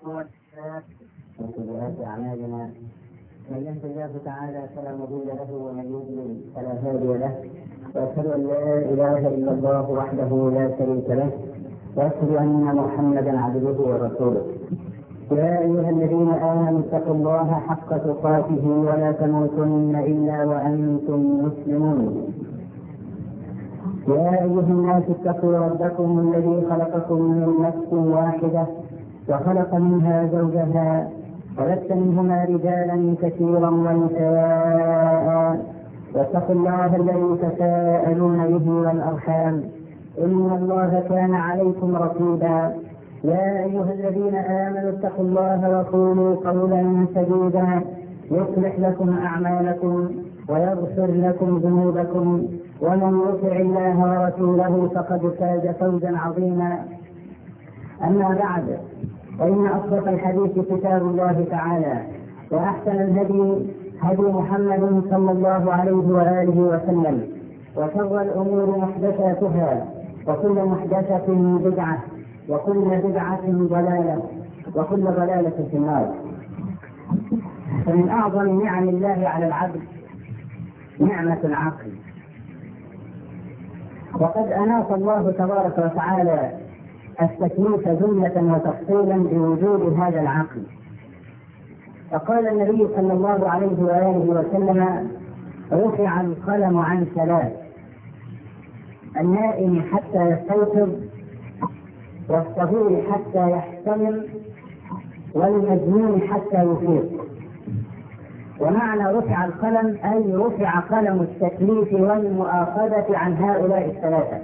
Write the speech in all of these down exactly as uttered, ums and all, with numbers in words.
وسيئات أعمالنا من يهد الله تعالى فلا مضل له ومن يضلل فلا هادي له، وأشهد أن لا إله إلا الله وحده لا شريك له، وأشهد أن محمدا عبده ورسوله. يا أيها الذين آمنوا اتقوا الله حق تقاته ولا تموتن إلا وأنتم مسلمون. يا أيها الناس اتقوا ربكم الذي خلقكم من نفس واحدة وخلق منها زوجها وبث منهما رجالا كثيرا ونساء، واتقوا الله الذي تساءلون به والأرحام إن الله كان عليكم رقيبا. يا أيها الذين آمنوا اتقوا الله وقولوا قولا سديدا يصلح لكم أعمالكم ويغفر لكم ذنوبكم، ومن يطع الله ورسوله فقد فاز فوزا عظيما. أما بعد، فإن أصدق الحديث كتاب الله تعالى، وأحسن الهدي هدي محمد صلى الله عليه وآله وسلم، وشر الأمور محدثاتها، وكل محدثة بدعة، وكل بدعة ضلالة، وكل ضلالة في النار. فمن أعظم نعم الله على العبد نعمة العقل، وقد أناط الله تبارك وتعالى التكليف جملة وتفصيلا بوجود هذا العقل. فقال النبي صلى الله عليه وآله وسلم: رفع القلم عن ثلاث: النائم حتى يستيقظ، والصغير حتى يحتلم، والمجنون حتى يفيق. ومعنى رفع القلم أي رفع قلم التكليف والمؤاخذة عن هؤلاء الثلاثة.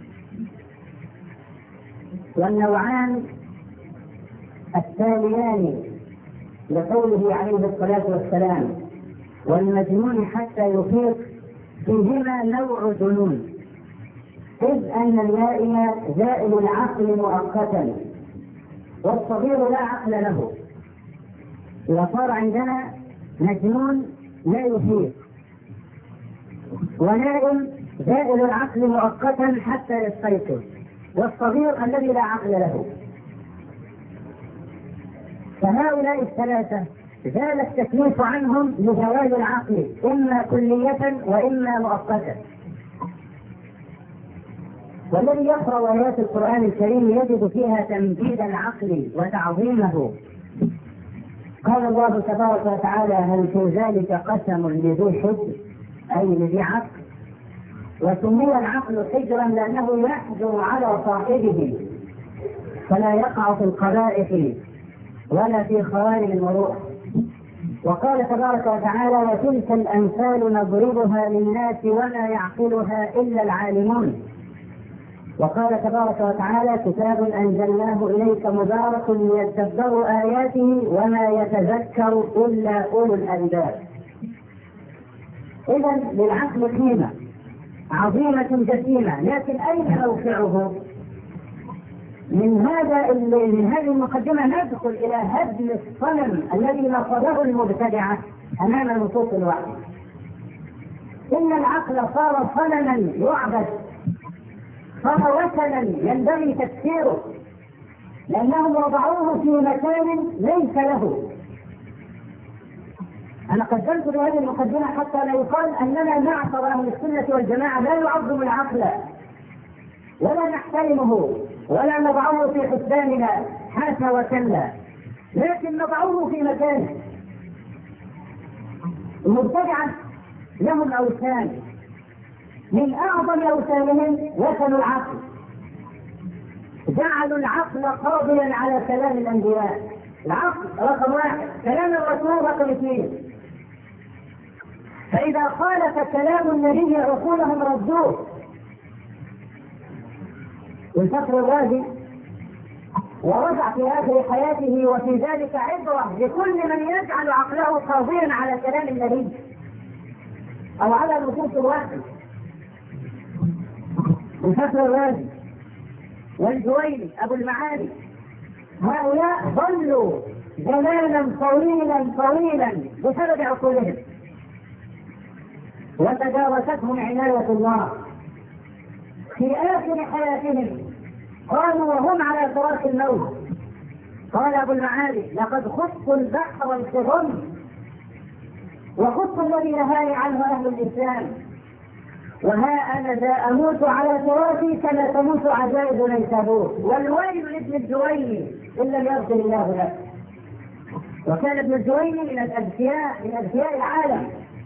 والنوعان التاليان لقوله عليه الصلاة والسلام: والمجنون حتى يفيق، فيهما نوع جنون، إذ أن النائم زائل العقل مؤقتا، والصغير لا عقل له. إذا صار عندنا مجنون لا يفيق، ونائم زائل العقل مؤقتا حتى يستيقظ، والصغير الذي لا عقل له. فهؤلاء الثلاثة زال التكليف عنهم لزوال العقل، إما كلية وإما مؤقتا. والذي يقرأ آيات القرآن الكريم يجد فيها تمجيد العقل وتعظيمه. قال الله تبارك وتعالى: هل في ذلك قسم لذي حجر، أي لذي عقل. وسمي العقل حجرا لأنه يحجر على صاحبه فلا يقع في القبائح ولا في خوارم المروءة. وقال تبارك وتعالى: وتلك الأمثال نضربها للناس وما يعقلها إلا العالمون. وقال تبارك وتعالى: كتاب أنزلناه إليك مبارك ليدبروا آياته وما يتذكر إلا أولو الألباب. إذن للعقل قيمة عظيمة جسيمة، لكن أين موقعه؟ من هذا من هذه المقدمة ندخل إلى هدم الصنم الذي نصبه المبتدعة أمام نصوص الوحي. إن العقل صار صنما يعبد، صار وثنا ينبغي تكسيره، لأنهم وضعوه في مكان ليس له. أنا قدمت بهذه المقدمة حتى لا يقال أننا معشر أهل السنة والجماعة لا نعظم العقل ولا نحترمه ولا نضعه في حسباننا، حاشا وكلا، لكن نضعه في مكانه. المبتدعة لهم أوثان، من أعظم أوثانهم وثن العقل. جعلوا العقل قاضيا على كلام الأنبياء. العقل رقم واحد، كلام الرسول رقم اثنين. فإذا خالف كلام النبي عقولهم ردوه. والفخر الرازي ووضع في آخر حياته وفي ذلك عبرة لكل من يجعل عقله قاضيا على كلام النبي أو على نصوص الوحي. الفخر الرازي والجويني أبو المعالي، هؤلاء ظلوا زمانا طويلا طويلا بسبب عقولهم، وتجاوزتهم عناية الله. في آخر حياتهم قالوا وهم على فراش الموت: قال أبو المعالي: لقد خصت البحر الكظم وخصت الذي نهاني عنه أهل الإسلام، وها أنا ذا أموت على ترابي كما تموت عجائب نيسابور، والويل لابن الجويني إن لم يغفر الله له. وكان ابن الجويني من الأذكياء من أذكياء العالم،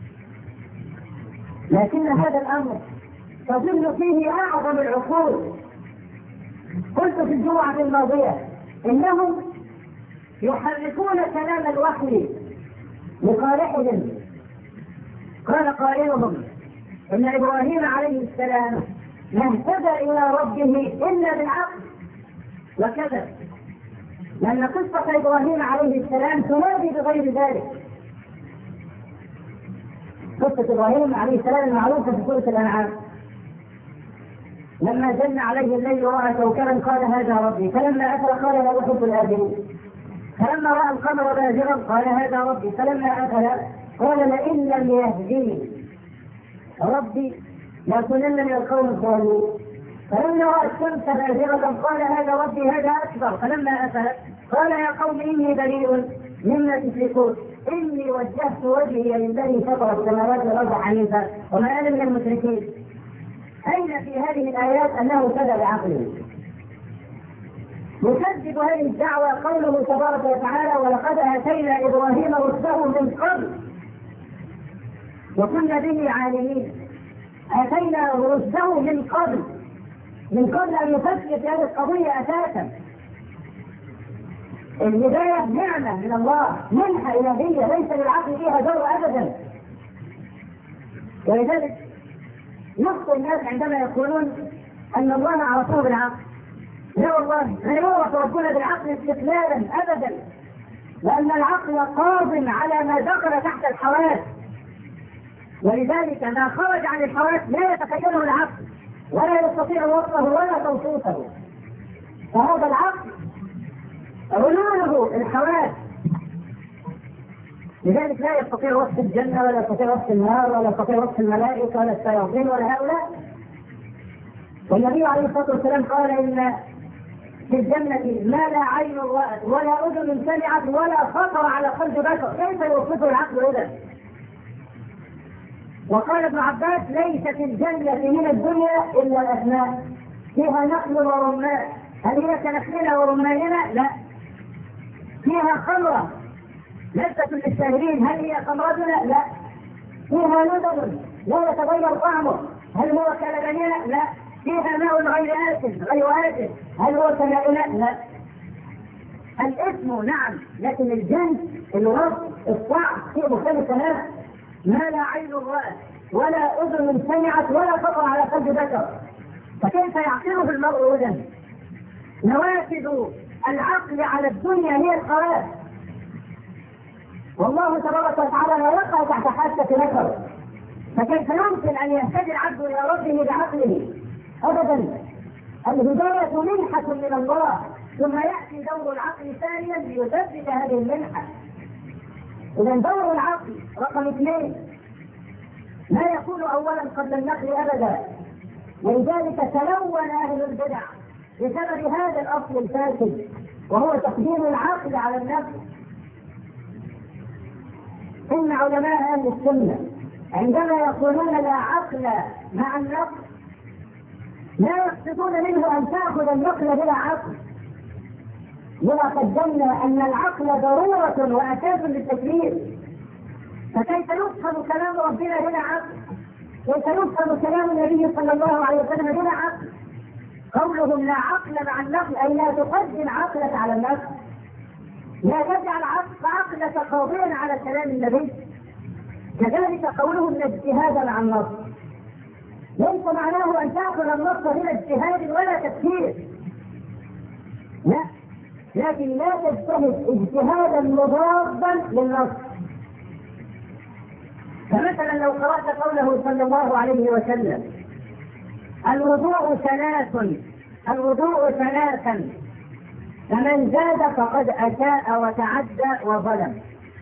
لكن هذا الأمر تظل فيه أعظم العقول. قلت في الجمعة الماضية إنهم يحركون كلام الوحي لصالحهم. قال قائلهم إن إبراهيم عليه السلام ما اهتدى إلى ربه إلا بالعقل، وكذا، لأن قصة إبراهيم عليه السلام تنادي بغير ذلك. قصة إبراهيم عليه السلام المعروفة في سورة الأنعام: لما جن عليه الليل ورأى كوكبا قال هذا ربي، فلما أفل قال لا أحب الآفلين، فلما رأى القمر بازغا قال هذا ربي، فلما أفل قال لئن لم يهديني ربي لأكونن من القوم الظالمين، فلما رأى الشمس بازغة قال هذا ربي هذا أكبر، فلما أفل قال يا قوم إني بريء مما تشركون إني وجهت وجهي للذي فطر السماوات والأرض حنيفا وما أنا من المشركين. أين في هذه الآيات أنه اهتدى بعقله؟ يكذب هذه الدعوة قوله تبارك وتعالى: ولقد آتينا إبراهيم رشده من قبل وكنا به عالمين. آتينا رشده من قبل، من قبل أن يفكر في هذه القضية أساسا. الهداية نعمة من الله، منحة إلهية ليس للعقل فيها دور أبدا. ولذلك يخطئ الناس عندما يقولون أن الله عرفه بالعقل. لا والله، لا يعرف ربنا بالعقل استقلالا أبدا، لأن العقل قاض على ما دخل تحت الحواس، ولذلك ما خرج عن الحواس لا يتخيله العقل ولا يستطيع وصفه ولا توصيفه. فهذا العقل علوله الحواس، لذلك لا يستطيع وصف الجنة ولا يستطيع وصف النار ولا يستطيع وصف الملائكة ولا الشياطين ولا هؤلاء. والنبي عليه الصلاة والسلام قال إن في الجنة ما لا عين رأت ولا أذن سمعت ولا خطر على قلب بشر، كيف يوصفه العقل إذا؟ وقال ابن عباس: ليس في الجنة من الدنيا إلا الأسماء، فيها نخل ورمان، هل هي كنخلنا ورماننا؟ لا. فيها خمرة لذة للشاهدين، هل هي خمرتنا؟ لا. فيها لبن لا يتغير طعمه، هل هو كلبننا؟ لا. فيها ماء غير آسف غير آسف، هل هو كماؤنا؟ لا. الاسم نعم، لكن الجنس الوصف الطعم شيء مختلف تماما. ما لا عين رأت ولا أذن سمعت ولا خطر على قلب بشر، فكيف يعقله المرء إذن؟ نوافذ العقل على الدنيا هي الحواس، والله تبارك وتعالى لا يقع تحت حاسة بشر، فكيف يمكن أن يهتدي العبد إلى ربه بعقله؟ أبدا. الهداية منحة من الله، ثم يأتي دور العقل ثانيا ليثبت هذه المنحة. إذا دور العقل رقم اثنين لا يكون أولا قبل النقل أبدا، ولذلك تلون أهل البدع بسبب هذا الأصل الفاسد، وهو تقديم العقل على النقل. إن علماء أهل السنة عندما يقولون لا عقل مع النقل لا يقصدون منه أن تأخذ النقل بلا عقل، ولا قدمنا أن العقل ضرورة وأساس للتكليف، فكيف يفهم كلام ربنا بلا عقل؟ كيف يفهم كلام النبي صلى الله عليه وسلم بلا عقل؟ قولهم لا عقل مع النقل أي لا تقدم عقلك على النقل، لا تجعل عقلك قاضيا على كلام النبي. كذلك قولهم لا اجتهاد مع النص، ليس معناه أن تأخذ النص بلا اجتهاد ولا تفكير، لا، لكن لا تجتهد اجتهادا مضادا للنص. فمثلا لو قرأت قوله صلى الله عليه وسلم: الوضوء ثلاث الوضوء ثلاثا فمن زاد فقد أساء وتعدى وظلم.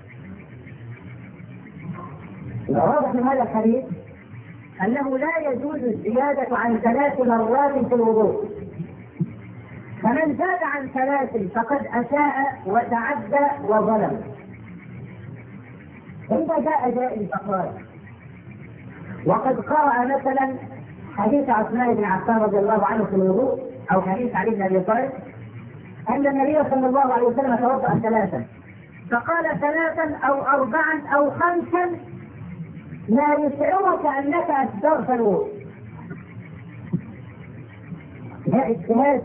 واضح من هذا الحديث أنه لا يجوز الزيادة عن ثلاث مرات في الوضوء، فمن زاد عن ثلاث فقد أساء وتعدى وظلم. إذا جاء جائل فقال وقد قرأ مثلا حديث عثمان بن عفان رضي الله عنه في الوضوء أو حديث علي بن أبي طالب أن النبي صلى الله عليه وسلم توضأ ثلاثا فقال ثلاثا أو أربعا أو خمسا ما يشعرك أنك أسدرت الوضوء. ده اجتهاد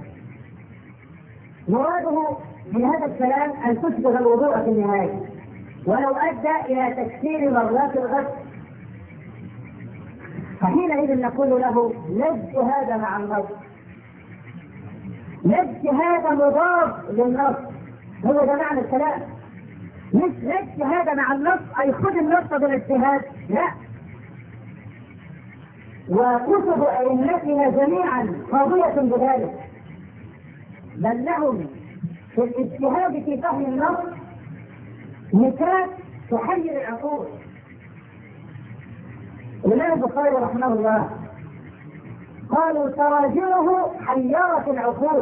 مراده من هذا الكلام أن تسبغ الوضوء في النهاية ولو أدى إلى تكثير مرات الغسل، فحينئذ نقول له لا اجتهاد مع النص، لا اجتهاد مضاد للنص، هو ده معنى الكلام. مش لا اجتهاد مع النص أي خذ النص بالاجتهاد، لا. وكتب أئمتنا جميعا قاضية بذلك، بل لهم في الاجتهاد في فهم النص نكات تحير العقول. الإمام البخاري رحمه الله قالوا تراجمه حيرت العقول،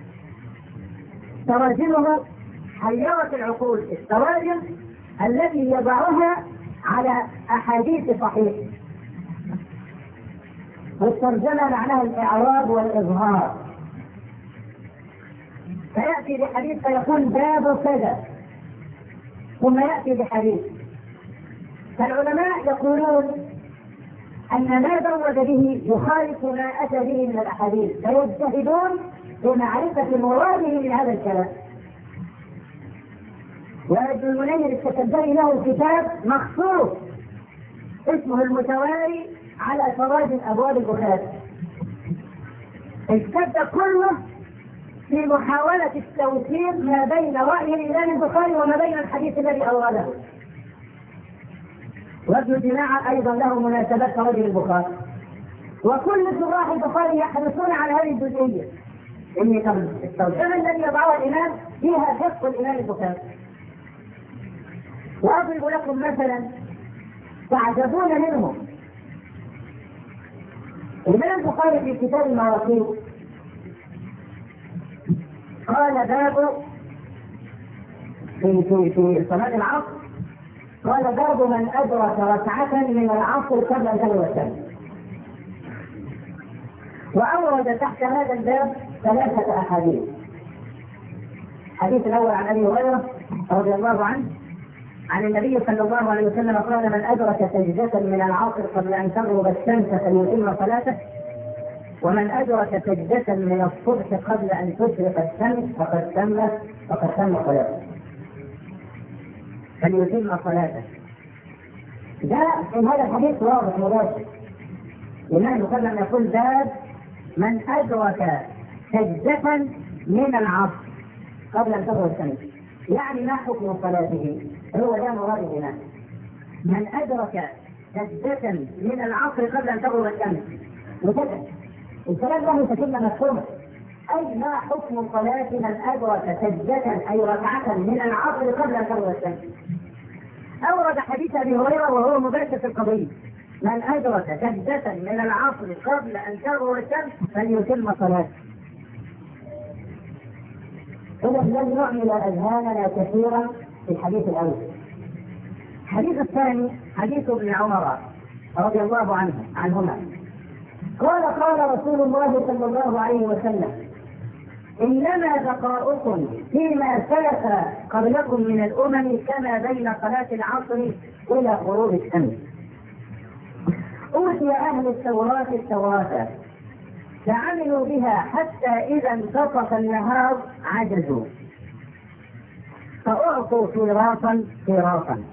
تراجمه حيرت العقول، التراجم التي يضعها على أحاديث صحيح، والترجمة معناها الإعراب والإظهار. فيأتي بحديث فيقول باب كذا ثم يأتي بحديث. فالعلماء يقولون أن ما زود به يخالف ما أتى به من الأحاديث، فيجتهدون في معرفة مراده من هذا الكلام. وابن المنير التكبري له كتاب مخصوص اسمه المتواري على تراجم أبواب البخاري. الكتاب كله في محاولة التوفيق ما بين رأي الإمام البخاري وما بين الحديث الذي أورده. وابن جماعة أيضا له مناسبات رجل البخاري، وكل شراح البخاري يحرصون على هذه الجزئية، إن الترجمة الذي يضعها الإمام فيها حفظ الإمام البخاري. وأضرب لكم مثلا تعجبون منه. الإمام البخاري في كتاب المواقيت قال باب في في في صلاة العصر، قال باب من أدرك ركعة من العصر قبل أن تغرب الشمس. وأورد تحت هذا الباب ثلاثة أحاديث. الحديث الأول عن أبي هريرة رضي الله عنه عن النبي صلى الله عليه وسلم قال من أدرك سجدة من العصر قبل أن تغرب الشمس فليتم صلاته، ومن أدرك سجدة من الصبح قبل أن تشرق الشمس فقد تم فقد تم صلاته فليتم صلاته. جاء في هذا الحديث واضح مباشر، لأنه قبل أن يقول باب من أدرك سجدة من العصر قبل أن تغرب الشمس، يعني ما حكم صلاته؟ هو ده مراد الإمام، من أدرك سجدة من العصر قبل أن تغرب الشمس. وكذا الكلام له تكلم مفهوما، أي ما حكم صلاة من أدرك سجدة أي ركعة من العصر قبل أن تغرب الشمس. أورد حديث أبي هريرة وهو مباشر في القضية، من أدرك سجدة من العصر قبل أن تغرب الشمس فليتم صلاته. إذا لم نعمل أذهاننا كثيرا في الحديث الأول. الحديث الثاني حديث ابن عمر رضي الله عنه عنهما قال قال رسول الله صلى الله عليه وسلم إنما بقاؤكم فيما سلف قبلكم من الأمم كما بين صلاة العصر إلى غروب الشمس. أوتي أهل التوراة التوراة فعملوا بها حتى إذا انتصف النهار عجزوا فأعطوا قيراطا قيراطا.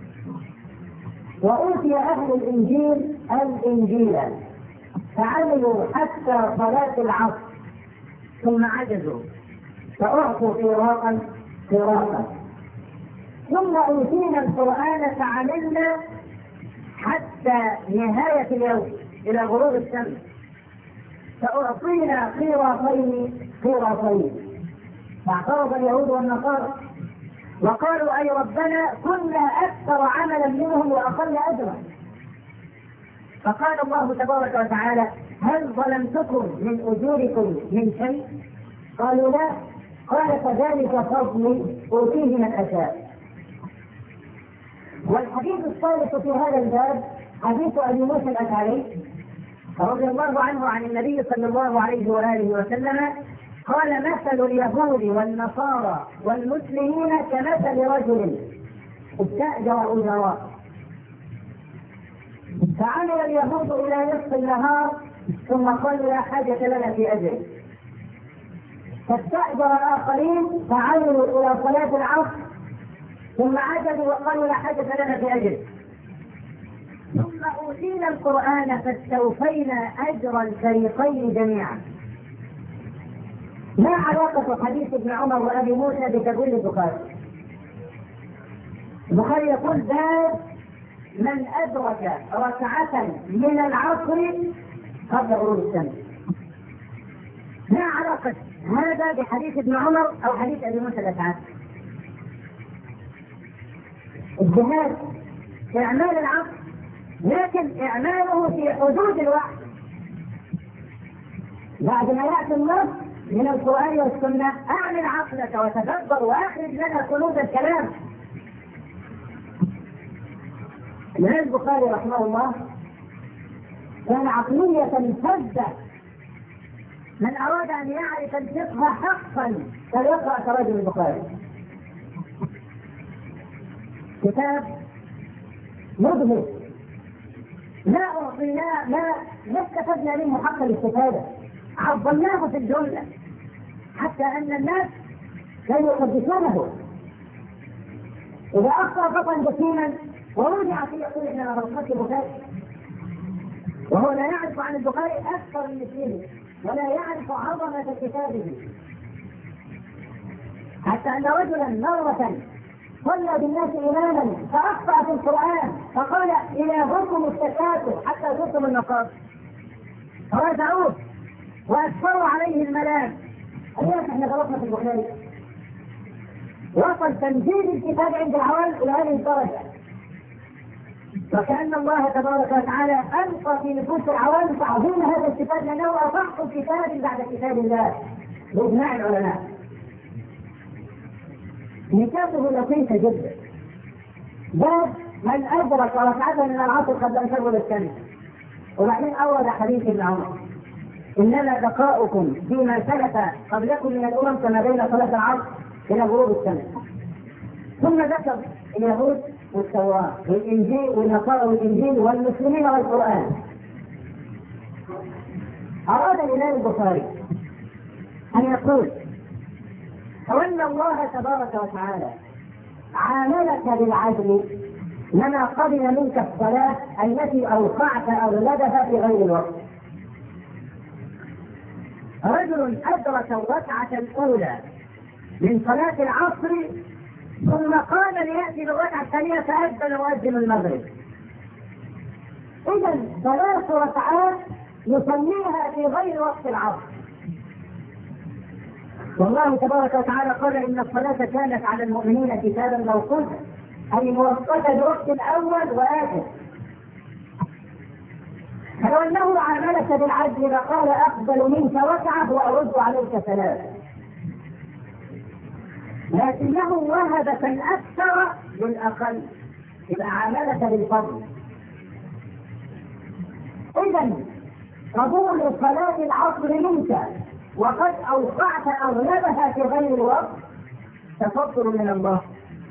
وأوتي أهل الإنجيل الإنجيل فعملوا حتى صلاة العصر ثم عجزوا فأعطوا قيراطا قيراطا. ثم أوتينا القرآن فعملنا حتى نهاية اليوم إلى غروب الشمس فأعطينا قيراطين قيراطين. فاعترض اليهود والنصارى وقالوا أي ربنا كنا أكثر عملا منهم وأقل أجرا. فقال الله تبارك وتعالى هل ظلمتكم من أجوركم من شيء؟ قالوا لا. قال فذلك فضلي أوتيه من أشاء. والحديث الثالث في هذا الباب حديث أبي موسى الأشعري رضي الله عنه عن النبي صلى الله عليه وآله وسلم قال مثل اليهود والنصارى والمسلمين كمثل رجل استأجر أجراء فعمل اليهود إلى نصف النهار ثم قالوا لا حاجة لنا في أجر، فاستأجر الآخرين فعملوا إلى صلاة العصر ثم عجلوا وقالوا لا حاجة لنا في أجر، ثم أوتينا القرآن فاستوفينا أجر الفريقين جميعا. ما علاقة حديث ابن عمر وأبي موسى بتقول البخاري؟ البخاري يقول باب من أدرك ركعة من العصر قبل غروب الشمس. ما علاقة هذا بحديث ابن عمر أو حديث أبي موسى الأشعري؟ اجتهاد في أعمال العصر، لكن إعماله في حدود الوقت. بعد ما يأتي النص من القرآن والسنة أعمل عقلك وتدبر وأخرج لنا كنوز الكلام. الإمام البخاري رحمه الله كان عقلية فذة، من أراد أن يعرف الفقه حقا فليقرأ تراجم البخاري، كتاب مبهر لا أعطيناه ما ما استفدنا منه حق الاستفادة، عظمناه في الجملة حتى أن الناس كانوا يقدسونه. إذا أخطأ خطأ جسيما ورجع فيه يقول إحنا غلطت البخاري، وهو لا يعرف عن البخاري أكثر من مثله ولا يعرف عظمة كتابه، حتى أن رجلا مرة صلى بالناس إماما فأخطأ في القرآن فقال إلهكم التكاثر حتى زرتم المقابر، فرجعوه وأكثروا عليه الملام. أيها احنا غلطنا في البخاري. وصل تنزيل الكتاب عند العوام إلى هذه الدرجة، وكأن الله تبارك وتعالى ألقى في نفوس العوام تعظيم هذا الكتاب لأنه أصح كتاب بعد كتاب الله بإجماع العلماء. نكاته لطيفة جدا. باب من أدرك ركعة من العصر قبل أن تغرب الشمس، وبعدين أورد حديث ابن عمر إنما بقاؤكم فيما سلف قبلكم من الأمم كما بين صلاة العصر إلى غروب الشمس. ثم ذكر اليهود والتوراة والإنجيل والنصارى والإنجيل والمسلمين والقرآن. أراد الإمام البخاري أن يقول وأن الله تبارك وتعالى عاملك بالعدل لما قبل منك الصلاة التي أوقعت أغلبها في غير الوقت. رجل أدرك الركعة الأولى من صلاة العصر ثم قام ليأتي بالركعة الثانية فأذن مؤذن المغرب، إذا ثلاث ركعات يصليها في غير وقت العصر. والله تبارك وتعالى قال إن الصلاة كانت على المؤمنين كتابا موقوتا، أي موقتة بوقت الأول وآخر. فلو أنه عاملك بالعدل لقال أقبل منك ركعة وأرد عليك ثلاث، لكنه وهب الأكثر للأقل، إذا عاملك بالفضل. إذا قبول صلاة العصر منك وقد أوقعت أغلبها في غير الوقت تفضل من الله.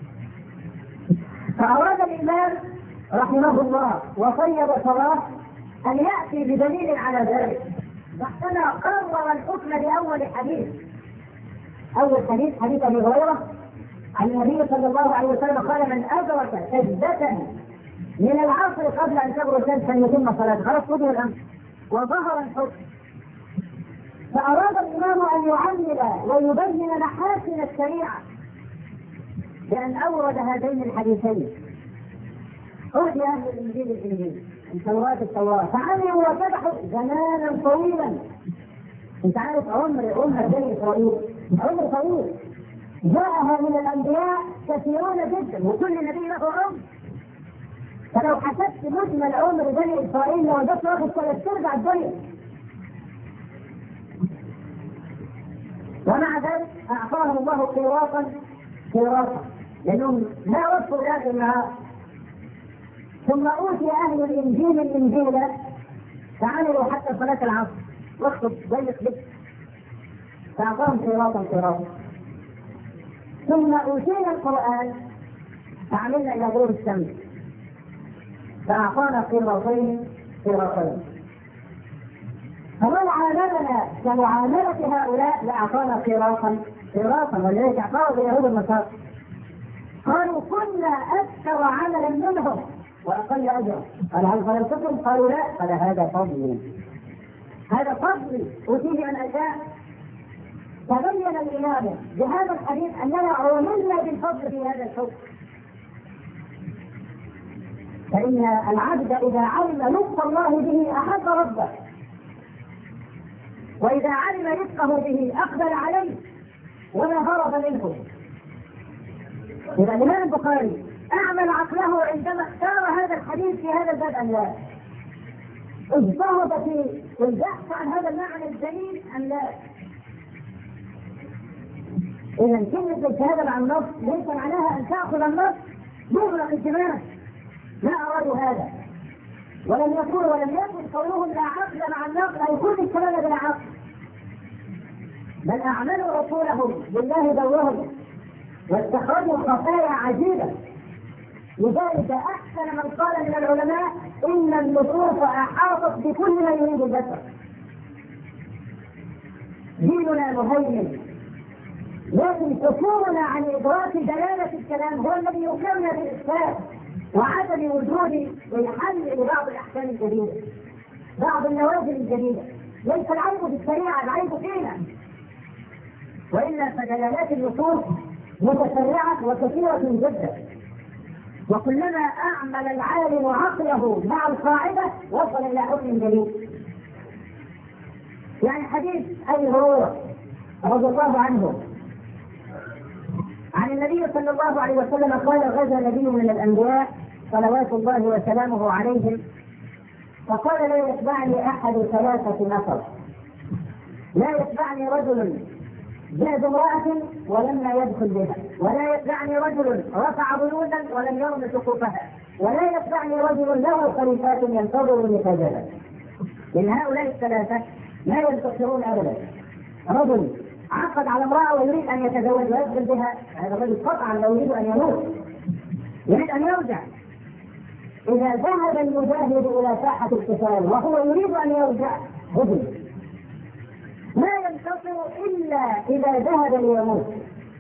فأراد الإمام رحمه الله وصيب صلاة أن يأتي بدليل على ذلك، بعدما قرر الحكم بأول حديث. أول حديث حديث أبي هريرة عن النبي صلى الله عليه وسلم قال من أدرك سجدة من العصر قبل أن تغرب الشمس فليتم صلاته. خلاص قضي الأمر وظهر الحكم. فأراد الإمام أن يعلل ويبين محاسن الشريعة بأن أورد هذين الحديثين. أهدي أهل الإنجيل الإنجيل، التوراة التوراة، فعملوا وفتحوا زمانا طويلا. أنت عارف عمر عمر بني إسرائيل عمر طويل، جاءها من الأنبياء كثيرون جدا وكل نبي له عمر. فلو حسبت مجمل عمر بني إسرائيل لوجدت واخد ثلاث أرباع الدنيا. ومع ذلك أعطاهم الله قيراطا قيراطا لأنهم لا وصفوا ذات النهار. ثم أوتي أهل الإنجيل الإنجيل فعملوا حتى صلاة العصر وقت ضيق جدا فأعطاهم قيراطا قيراطا. ثم أوتينا القرآن فعملنا إلى غروب الشمس فأعطانا قيراطين قيراطين. فمن عاملنا كمعاملة هؤلاء لأعطانا قيراطا قيراطا. ولذلك اعطاه اليهود النصارى قالوا كنا أكثر عملا منهم وأقل أجرا. قال هل ظلمتكم؟ قالوا لا. قال هذا فضلي هذا فضلي أوتيه أن أشاء. تبين الإمام بهذا الحديث أننا عاملنا بالفضل في هذا الحكم. فإن العبد إذا علم لطف الله به أحب ربه، وإذا علم رزقه به أقبل عليه ولا هرب منه. إذا الإمام البخاري أعمل عقله عندما اختار هذا الحديث في هذا الباب أم لا؟ اجتهد في البحث عن هذا المعنى الجليل أم لا؟ إذا كلمة الشهادة عن النص ليس معناها أن تأخذ النص مغلق الدماغ. لا أرادوا هذا، ولم يكن ولم يكن قولهم لا عقل مع النقل أو كل الكلام بلا عقل، بل أعملوا رسولهم بالله دورهم واستخرجوا خفايا عجيبة. لذلك أحسن من قال من العلماء إن النصوص أحاطت بكل ما يريد البشر. ديننا مهيمن، لكن كفورنا عن إدراك دلالة الكلام هو الذي يكرمنا بالإسلام وعدم وجود الحل لبعض الأحكام الجديدة، بعض النوازل الجديدة. ليس العيب في الشريعة، العيب فينا. وإلا فدلالات النصوص متسرعة وكثيرة جدا، وكلما أعمل العالم عقله مع القاعدة وصل إلى حكم جديد. يعني حديث أبي هريرة رضي الله عنه عن النبي صلى الله عليه وسلم قال غزا نبي من الأنبياء صلوات الله وسلامه عليهم فقال لا يتبعني أحد ثلاثة نفر، لا يتبعني رجل جاء امرأة ولما يدخل بها، ولا يتبعني رجل رفع بيوتا ولم يرم سقوفها، ولا يتبعني رجل له خليفات ينتظر نتاجها. من هؤلاء الثلاثة لا ينتصرون أبدا. رجل عقد على امرأة ويريد أن يتزوج ويدخل بها، هذا الرجل قطعا لو يريد أن يموت يريد أن يرجع. إذا ذهب المجاهد إلى ساحة القتال وهو يريد أن يرجع هدي، ما ينتصر إلا إذا ذهب ليموت.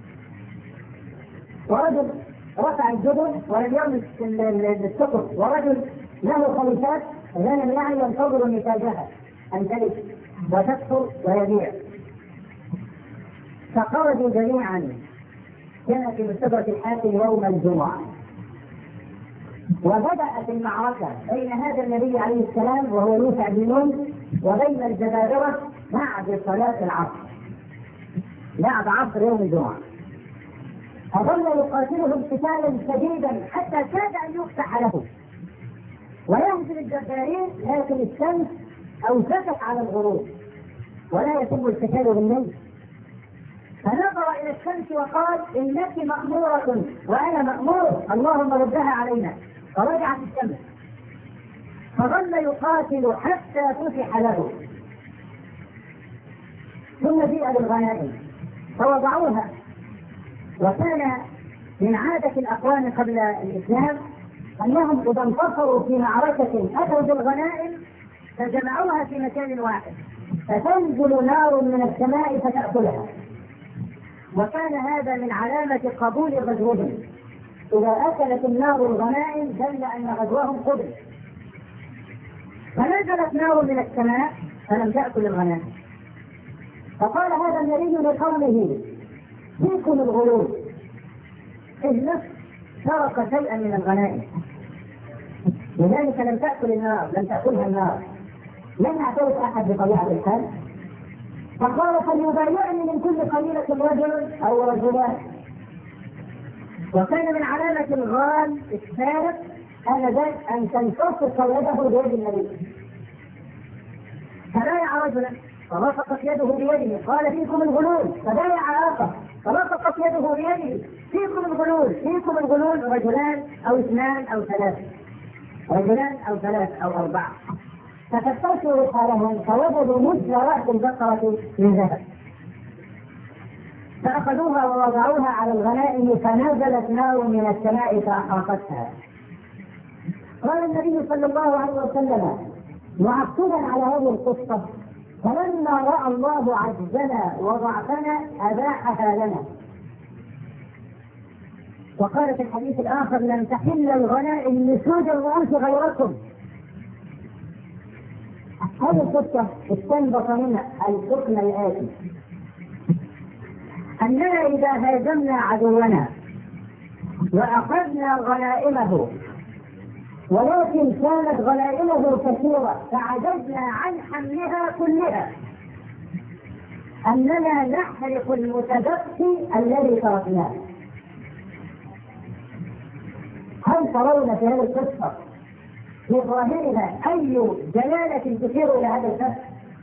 ورجل رفع الجبل ولم يرمي السقف، ورجل له خليفات غنم يعني ينتظر نتاجها أن تلد وتكثر ويبيع. فخرجوا جميعا كما في مستدرك الحاكم يوم الجمعة، وبدأت المعركة بين هذا النبي عليه السلام وهو يوسع بن نون وبين الجبابرة بعد صلاة العصر، بعد عصر يوم الجمعة. فظل يقاتلهم قتالا شديدا حتى كاد أن يفتح له ويهزم الجبارين، لكن الشمس أوشكت على الغروب ولا يتم القتال بالليل. فنظر إلى الشمس وقال إنك مأمورة وأنا مأمور، اللهم ردها علينا. فرجعت الشمس، فظل يقاتل حتى فتح له. ثم جيء بالغنائم فوضعوها. وكان من عادة الأقوام قبل الإسلام أنهم إذا انتصروا في معركة أتوا بالغنائم فجمعوها في مكان واحد، فتنزل نار من السماء فتأكلها. وكان هذا من علامة قبول غزوهم، إذا أكلت النار الغنائم دل أن غزوهم قبل. فنزلت نار من السماء فلم تأكل الغنائم. فقال هذا النبي لقومه فيكم الغلول، إذ سرق شيئا من الغنائم، لذلك لم تأكل النار، لم تأكلها النار، لم يعترف أحد بطبيعة الحال. فقال فليبايعني من كل قبيلة رجل أو رجلان. وكان من علامة الغال الثالث آنذاك أن تنتصف يده بيد النبي. فبايع رجلا فرفقت يده بيده قال فيكم الغلول، فبايع آخر فرفقت يده بيده فيكم الغلول، فيكم الغلول رجلان أو اثنان أو ثلاثة، رجلان أو ثلاث أو أربعة، ففتشوا رحالهم فوجدوا مثل رأس البقرة من ذهب، فأخذوها ووضعوها على الغنائم فنزلت نار من السماء فأحرقتها. قال النبي صلى الله عليه وسلم معقبا على هذه القصة: فلما رأى الله عجزنا وضعفنا أباحها لنا. وقال في الحديث الآخر: لم تحل الغنائم لسود الرؤوس غيركم. هذه القصة استنبط منها الحكم الآتي: أننا إذا هاجمنا عدونا وأخذنا غنائمه ولكن كانت غنائمه كثيرة فعجزنا عن حملها كلها، أننا نحرق المتبقي الذي تركناه. هل ترون في هذه القصة في ظاهرها أي دلالة تشير إلى هذا الفرق؟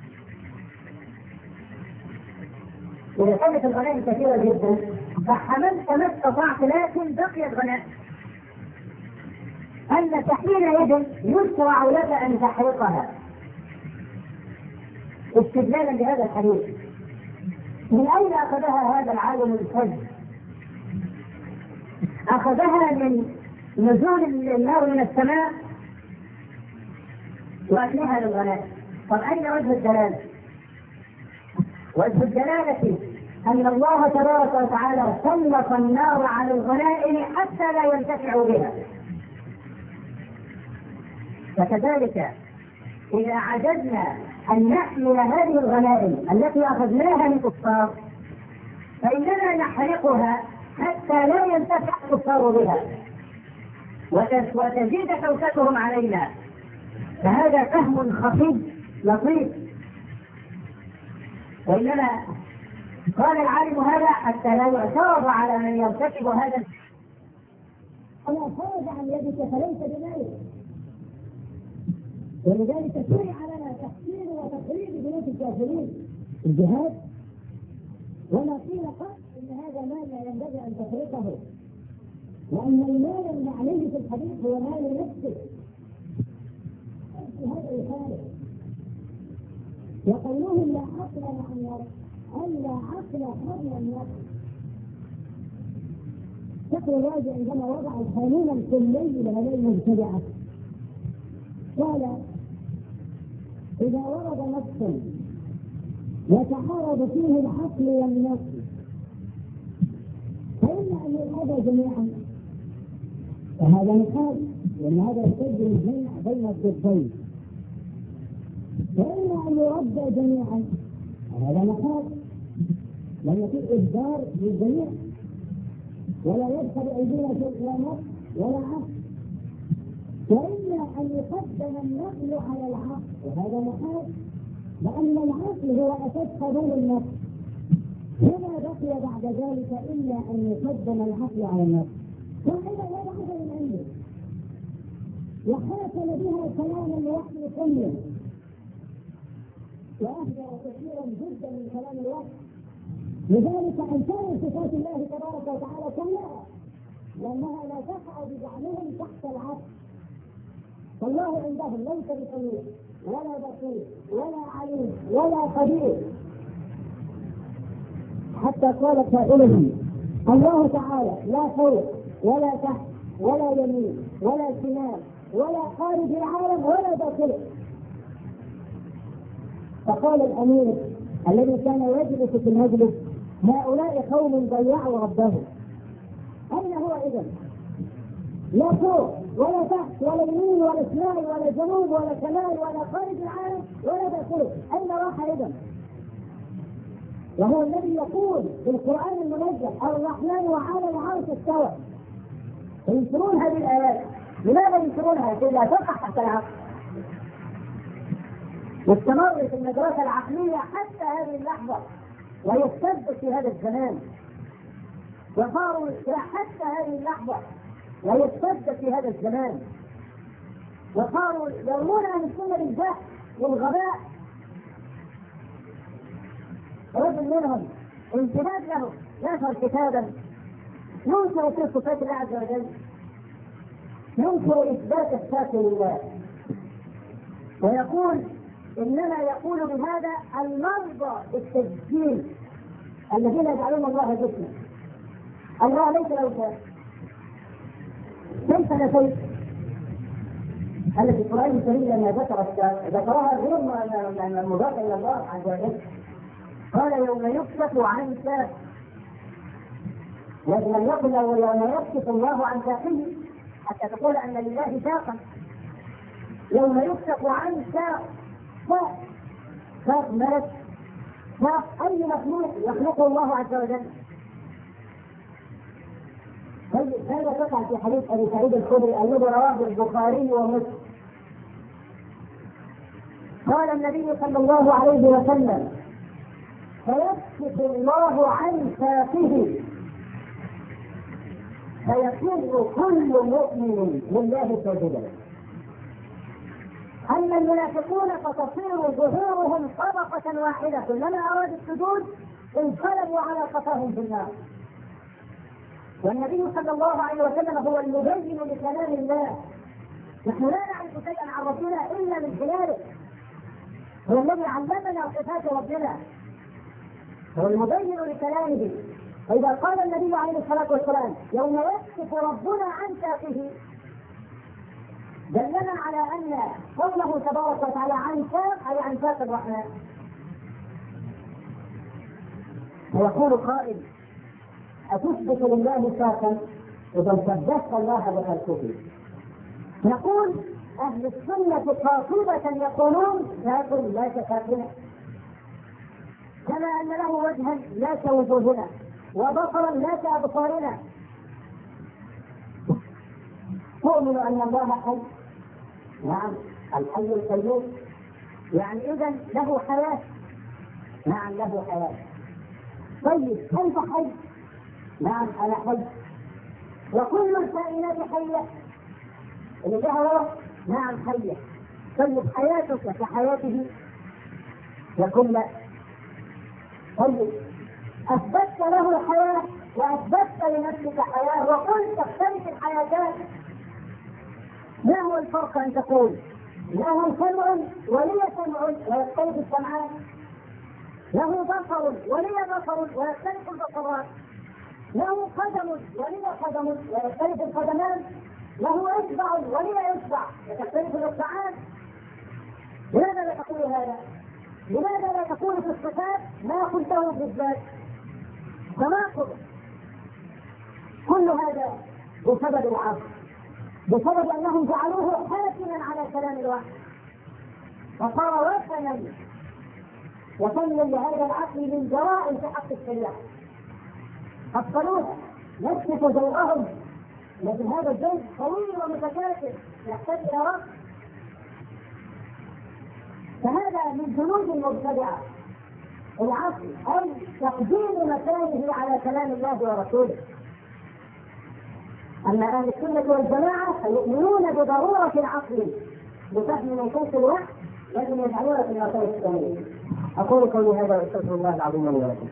إذا كانت الغنائم كثيرة جدا فحملت ما استطعت لكن بقيت غنائم، أنك حينئذ يشرع لك أن تحرقها استدلالا بهذا الحديث. من أين أخذها هذا العالم الفج؟ أخذها من نزول النار من السماء وأكلها للغنائم. طب أين وجه الدلالة؟ وجه الدلالة أن الله تبارك وتعالى سلط النار على الغنائم حتى لا ينتفعوا بها. فكذلك إذا عجزنا أن نحمل هذه الغنائم التي أخذناها من الكفار فإننا نحرقها حتى لا ينتفع الكفار بها وتزيد شوكتهم علينا. فهذا فهم خفي لطيف، وإنما قال العالم هذا حتى لا يعترض على من يرتكب هذا. وما خرج عن يدك فليس بمالك، ولذلك شرع لنا تحسين وتقريب بيوت الكافرين الجهاد. وما قيل قط ان هذا مال لا ينبغي ان تفرقه، وان المال المعنى في الحديث هو مال نفسه. هذا يخالف. وقولهم لا عقل مع النفس أن لا عقل قبل النفس. شكل الراجع عندما وضع القانون الكلي لهذه المبتدعة قال: إذا ورد نص يتعارض فيه العقل والنفس فإما أن يؤخذ جميعا، فهذا نقاش، لأن هذا يحتاج الجمع بين الضدين. وإما أن يرد جميعا، هذا نقاش، لأن يكون إجبار للجميع ولا يدخل أيدينا في لا نفس ولا عقل. وإما أن يقدم النقل على العقل، وهذا نقاش، لأن العقل هو أساس قبول النفس. وما بقي بعد ذلك إلا أن يقدم العقل على النفس. واحدة لا بعد من عنده وحاكم بها كلام الوحي كله، وأهدر كثيرا جدا من كلام الوحي. لذلك أنكروا صفات الله تبارك وتعالى كلها، لأنها لا تقع بجعلهم تحت العقل. فالله عندهم ليس بسميع ولا بصير ولا عليم ولا قدير. حتى قال قائلهم: الله تعالى لا فوق ولا تحت ولا يمين ولا شمال ولا خارج العالم ولا داخله. فقال الأمير الذي كان يجلس في المجلس: هؤلاء قوم ضيعوا ربهم. أين هو إذن؟ لا فوق ولا تحت ولا يمين ولا شمال ولا جنوب ولا شمال ولا خارج العالم ولا داخله. أين راح إذن؟ وهو الذي يقول في القرآن المنزل: الرحمن وعلى العرش استوى. ينشرون هذه الآيات. لماذا ينشرونها؟ لا تقع تحت العقل. واستمر في المدرسة العقلية حتى هذه اللحظة، ويستبدل في هذا الزمان. وصاروا حتى هذه اللحظة ويستبدل في هذا الزمان. وصاروا يرمون عن السنة بالجهل والغباء. رجل منهم امتداد له نشر كتابا ينكر في صفات الله عز وجل، ينكر اثبات الصفات لله، ويقول انما يقول بهذا المرضى بالتجسيم الذين يجعلون الله جسما. الله ليس له ذات، كيف نسيت أن في القرآن الكريم لما ذكر ذكرها غير المضاف إلى الله عز وجل، قال يوم يكشف عن ساق، لكن لم يقل له يوم يكشف الله عن ساقه حتى تقول أن لله ساقا. يوم يكشف عن ساق، ساق ساق ملك، ساق أي مخلوق يخلقه الله عز وجل. طيب هذا تقع في حديث ابي سعيد الخدري الذي رواه البخاري ومسلم. قال النبي صلى الله عليه وسلم فيكشف الله عن ساقه فيكون كل مؤمن لله ساجدا. اما المنافقون فتصير ظهورهم طبقه واحده، كلما اراد السجود انقلبوا على قفاهم في النار. والنبي صلى الله عليه وسلم هو المبين لكلام الله، نحن لا نعرف شيئا عن ربنا الا من خلاله، هو الذي علمنا صفات ربنا، هو المبين لكلامه. فاذا قال النبي عليه الصلاه والسلام يوم يكشف ربنا عن ساقه دلنا على ان قوله تبارك وتعالى عن ساق اي عن ساق الرحمن. ويقول قائل أتثبت لله ساقا إذا شبهت الله بخلقه؟ نقول أهل السنة قاطبة يقولون ساق لا كساقنا، كما أن له وجها لا كوجوهنا وبصرا لا كأبصارنا. تؤمن أن الله حي، نعم الحي القيوم، يعني إذن له حياة، نعم له حياة. طيب كيف حي؟ نعم أنا حي، وكل الكائنات حية، اللي لها روح نعم حية. طيب حياتك كحياته؟ يقول لا. طيب أثبتت له الحياة وأثبتت لنفسك حياة وقلت تختلف الحياتان، ما هو الفرق أن تقول له سمع ولي سمع ويختلف السمعان، له بصر ولي بصر ويختلف البصرات، له قدم ولي قدم ويختلف القدمان، له اصبع ولي اصبع وتختلف الاصبعان. لماذا لا تقول هذا؟ لماذا لا تقول في الصفات ما قلته في الذات؟ تناقض. كل هذا بسبب العصر، بسبب انهم جعلوه حاكما على كلام الوحي فصار وثنا وثنا لهذا العقل من جرائم في حق الشريعه. أبطلوها يكشف ضوءهم، لكن هذا الجيش طويل ومتكاثر يحتاج إلى رأس. فهذا من جنود المبتدعة العقل أي تقديم مكانه على كلام الله ورسوله. أما أهل السنة والجماعة فيؤمنون بضرورة العقل بفهم نصوص الوحي، لكن يجعلون في المسائل الثانية. أقول قولي هذا وأستغفر الله العظيم لي ولكم.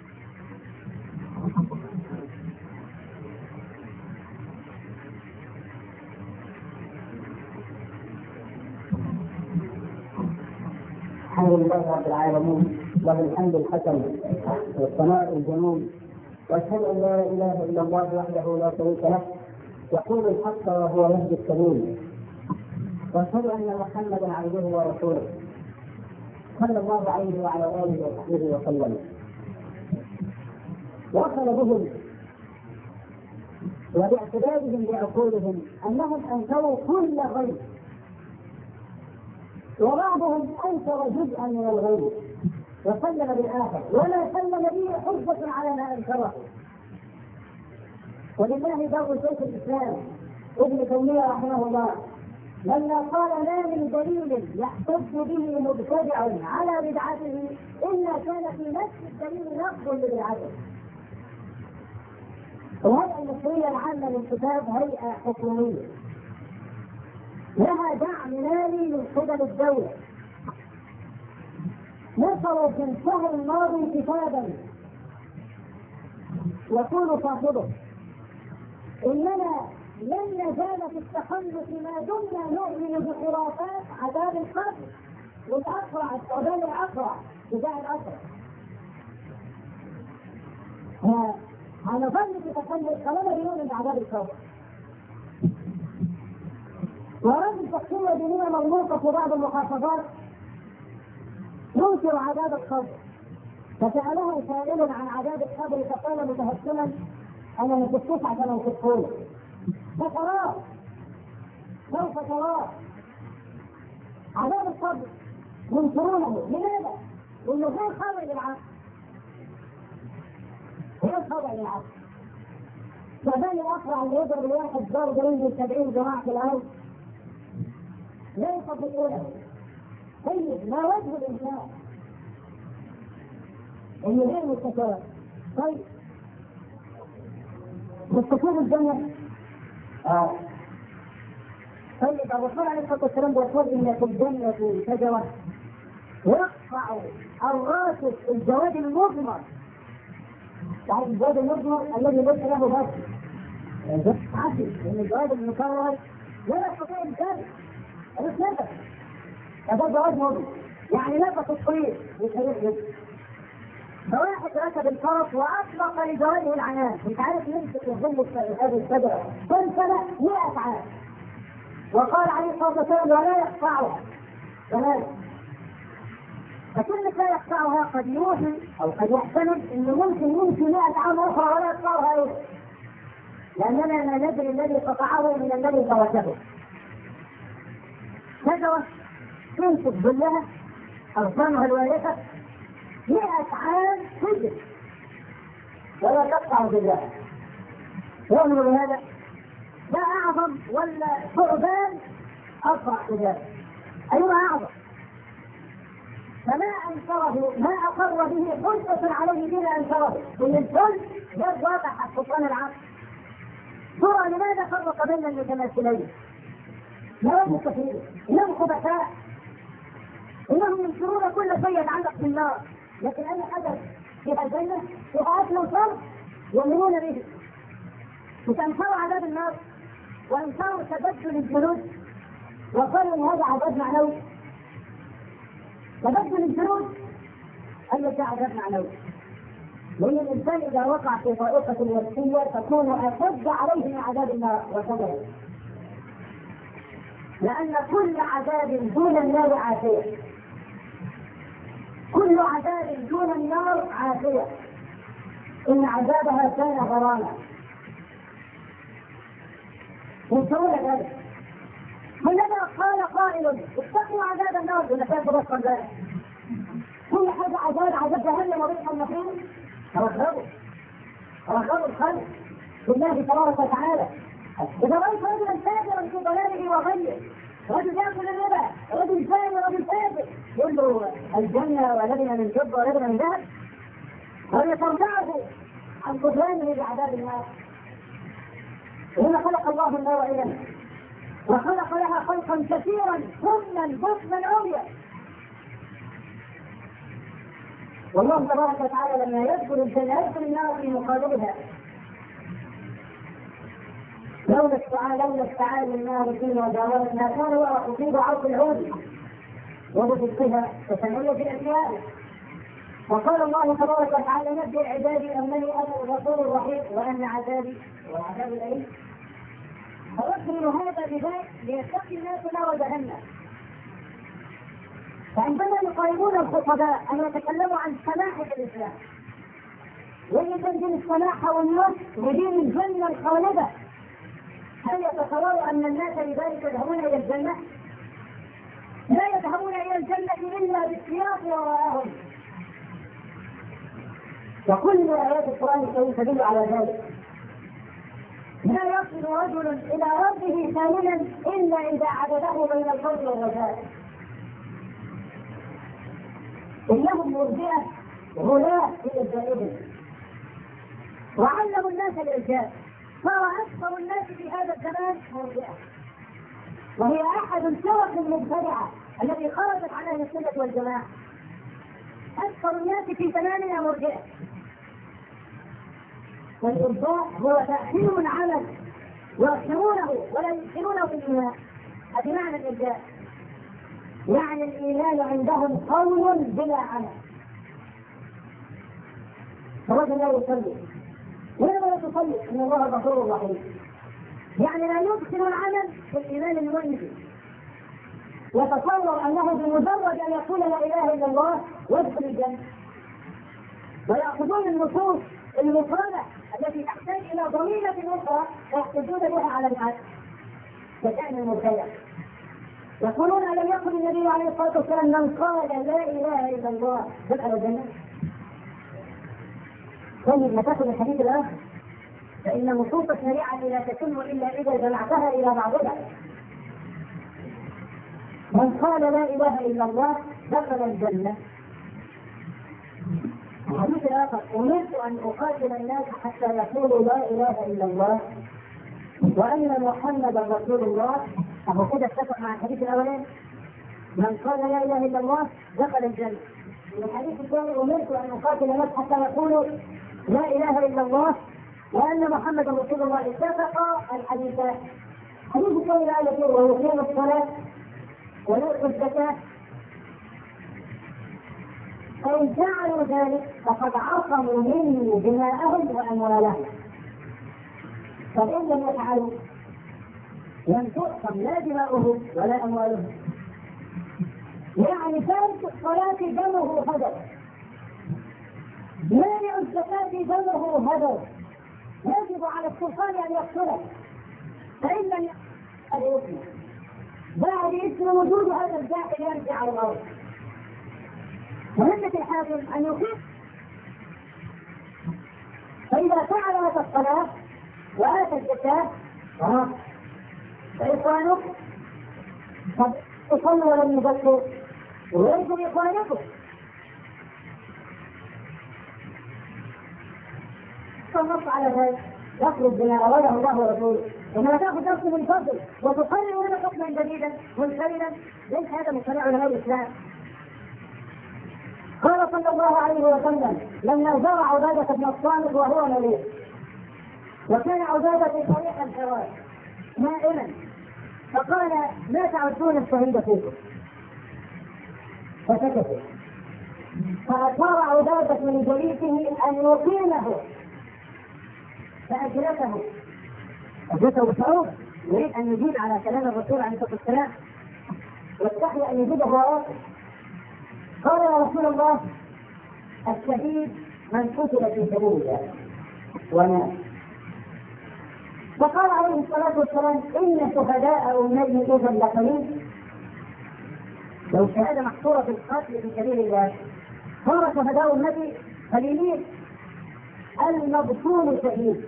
الحمد لله رب العالمين، له الحمد الحسن والثناء الجميل، واشهد ان لا اله الا الله وحده لا شريك له يقول الحق وهو يهدي السبيل، واشهد ان محمدا عبده ورسوله صلى الله عليه وعلى اله وصحبه وسلم. وصل بهم وباعتدادهم بعقولهم انهم انكروا كل غيب، وبعضهم انكر جزءا من الغيب وسلم بالاخر، ولا سلم به حجه على ما انكره. ولله در شيخ الاسلام ابن تيميه رحمه الله لما قال ما من دليل يحتج به مبتدع على بدعته الا كان في نفس الدليل نقض لبدعته. الهيئه المصريه العامه للكتاب هيئه حكوميه لها دعم مالي من قبل الدولة، نشروا في الشهر الماضي كتابا يقول صاحبه إننا لن نزال في التخلف ما دمنا نؤمن بخرافات عذاب القبر والأقرع الصبي الأقرع بتاع الأقرع. هنظل في تخلف طالما بنؤمن بعذاب القبر. ورجل شخصية دينية مغلوطة في بعض المحافظات ينكر عذاب القبر، فسأله سائل عن عذاب القبر فقال متهكما أنا ما كنتش عشان أوصفه فتراه سوف تراه عذاب القبر ينكرونه. لماذا؟ لأنه غير خاضع للعقل، غير خاضع للعقل. فبالي الأقرع اللي يضرب الواحد ضرب ينزل سبعين ذراع في الأرض لا يصدقونه. طيب ما وجه الإنسان؟ إنه غير مستقر. طيب مستقر الجنة؟ آه. طيب الرسول عليه الصلاة والسلام يقول إن في الجنة شجرة يقطع الراسخ الجواد المضمر. تعرف الجواد المضمر الذي ليس له بس عدل، لأن الجواد المكرر لا يستطيع الجري مش نفس، هذا جواد مضمر يعني نفس الطويل مش هيخرج. فواحد ركب الفرس واطلق لجواده العنان، مش عارف يمسك يظل هذه الشجره فانسلخ مئة عام، وقال عليه الصلاه والسلام ولا يقطعها كذلك. فكلمه لا يقطعها قد يوحي او قد يحتمل انه ممكن يمشي مئة عام اخرى ولا يقطعها ايه؟ لاننا لا ندري الذي قطعه من الذي تركه. شجره تمسك ظلها اغصانها الوارثه مئة عام تجد ولا تقطع بالله. يؤمن بهذا؟ لا أعظم ولا ثعبان أسرع بذلك؟ أيهما أعظم؟ فما أنكره ما أقر به حجة عليه بلا أنكره إن الكل غير واضح على سلطان العقل. ترى لماذا فرق بين المتماثلين؟ نوم كثير، إنهم خبثاء، إنهم ينكرون كل شيء يتعلق بالنار، لكن أي حدث في الجنة في أكل وشرب يؤمنون به. مش أنكروا عذاب النار وأنكروا تبدل الجلود وقالوا إن هذا عذاب معنوي. تبدل الجلود قال لك ده عذاب معنوي، لأن الإنسان إذا وقع في طائفة نفسية تكون أشد عليه من عذاب النار وكذلك، لأن كل عذاب دون النار عافية، كل عذاب دون النار عافية، إن عذابها كان غراما. ينكرون ذلك. هلما قال قائل اتقوا عذاب النار ولا كانوا بس ذلك. كل حاجة عذاب عذاب جهنم وبئس المصير. ترغبوا ترغبوا الخلق بالله تبارك وتعالى. إذا رأيت رجلا فاجرا في ضلاله وغيه، رجل يأكل الربا، رجل ثاني رجل فاجر، يقول له الجنة ولدنا من فضة ولدنا من ذهب، وليترجعه عن قدرانه بعذاب النار. هنا خلق الله النار إذن وخلق لها خلقا كثيرا ثم بطنا عميا. والله تبارك وتعالى لما يذكر الجنة يذكر النار في مقابلها. لولا السعال لولا السعال النار فينا وجاورنا كان وقع في ضعف العود وبصدقها تسمية في الأشياء. وقال الله تبارك وتعالى نبئ عبادي أنني أنا الغفور الرحيم وأن عذابي وعذاب الأليم. فيذكر هذا بذلك ليتقي الناس نار جهنم. فعندما يقايمون الخطباء أن يتكلموا عن سماحة الإسلام ويجب دين السماحة والنصر ودين الجنة الخالدة، هل يتصوروا أن الناس لذلك يذهبون إلى الجنة؟ لا يذهبون إلى الجنة إلا بالسياق وراءهم. وكل آيات القرآن الكريم تدل على ذلك. لا يصل رجل إلى ربه كاملا إلا إذا عدده بين الفضل والرجاء. إنهم مرجئة غلاة في الجائزة وعلموا الناس الإرجاء، صار أكثر الناس في هذا الزمان مرجئة، وهي أحد الفرق المبتدعة التي خرجت عن أهل السنة والجماعة. أكثر الناس في زماننا مرجئة. والإرجاء هو تأخير العمل يؤخرونه ولا يؤخرونه في الإيمان. هذا معنى الإرجاء، يعني الإيمان عندهم قول بلا عمل. الرجل لا يصلي ولا لا تصلي إن الله غفور رحيم، يعني لا يدخل العمل في الإيمان المؤمن، يتصور أنه بمجرد أن يقول لا إله إلا الله يدخل الجنة، ويأخذون النصوص المفردة التي تحتاج إلى ضميمة أخرى ويحتجون بها على العدل كشأن المبتدع. يقولون ألم يقل النبي عليه الصلاة والسلام من قال لا إله إلا الله دخل الجنة؟ طيب نتاخذ الحديث الآخر، فإن نصوص الشريعة لا تتم إلا إذا جمعتها إلى بعضها. من قال لا إله إلا الله دخل الجنة. الحديث الآخر أمرت أن أقاتل الناس حتى يقولوا لا إله إلا الله وأن محمدا رسول الله. أهو كده اتفق مع الحديث الأولاني، من قال لا إله إلا الله دخل الجنة. الحديث الثاني أمرت أن أقاتل الناس حتى يقولوا لا إله إلا الله وأن محمدا رسول الله. اتفق الحديثان. حديث الثاني لا يقول ويقيم الصلاة ويؤتي الزكاة، فإن فعلوا ذلك فقد عصموا مني دماءهم وأموالهم، فإن لم يفعلوا لم تؤخذ لا دماؤهم ولا أموالهم. يعني تارك الصلاة دمه هدر، مانع الزكاة دمه هدر، يجب على السلطان أن يقتله، فإن لم يقتل بعد اسم وجود هذا الجاهل يرجع على الأرض. مهمة الحاكم أن يخيف، فإذا فعل هذا الصلاة وآتى الزكاة خلاص، فإخوانك قد تصلوا ولم يذكروا ويجب إخوانكم. فالنص على ذلك يخرج بما أراده الله ورسوله، إنما تأخذ نفس من فضل وتقرر لنا حكما جديدا منفردا ليس هذا من شريعة علماء الإسلام. قال صلى الله عليه وسلم لما زار عبادة بن الصامت وهو مريض، وكان عبادة في طريق الفراش نائما، فقال ما تعدون الشهيد فيكم؟ فسكتوا، فأشار عبادة من جليسه أن يقيمه فأجلسه أجلسه بالصعود، يريد أن يجيب على كلام الرسول عليه الصلاة والسلام واستحي أن يجيبه وراءه. قال يا رسول الله الشهيد من قتل في سبيل الله ومات. فقال عليه الصلاة والسلام إن شهداء أمتي إذا لقليل. لو الشهادة محصورة في القتل في سبيل الله صار شهداء أمتي قليلين. المبطول شهيد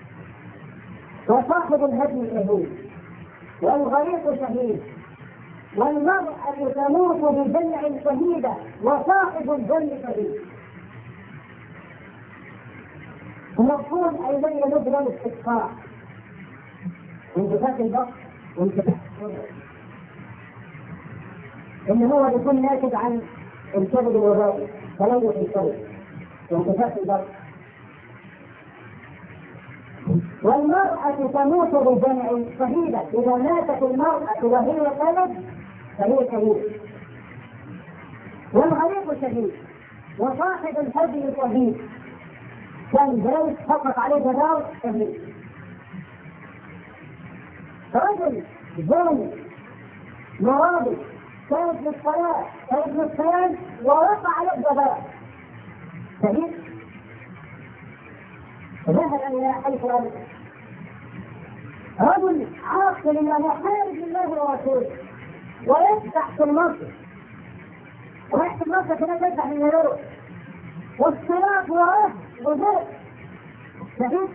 وصاحب الهدي شهيد والغريق شهيد والمرأة تموت بجمع شهيدة وصاحب الجن شهيد. المفهوم أي من يمد له الاستقطاع وانتفاخ البطن وانتفاخ الصدر، إن هو يكون ناتج عن الكبد الوبائي تلوث الكبد وانتفاخ البطن. والمرأة تموت بجمع شهيدة، إذا ماتت المرأة وهي ولد فهي شهيد. والغريق شهيد وصاحب الهدي شهيد، كان جالس فقط عليه جدار شهيد. رجل زاني مرابي كانت للصلاة كانت للصيام ورفع عليه الجدار شهيد. ذهب إلى حيث رجل رجل عاقل ومحارب لله ورسوله ويفتح في المصر ويحت المصر كده يفتح من يدوه والصراط وراه وذلك شهيد.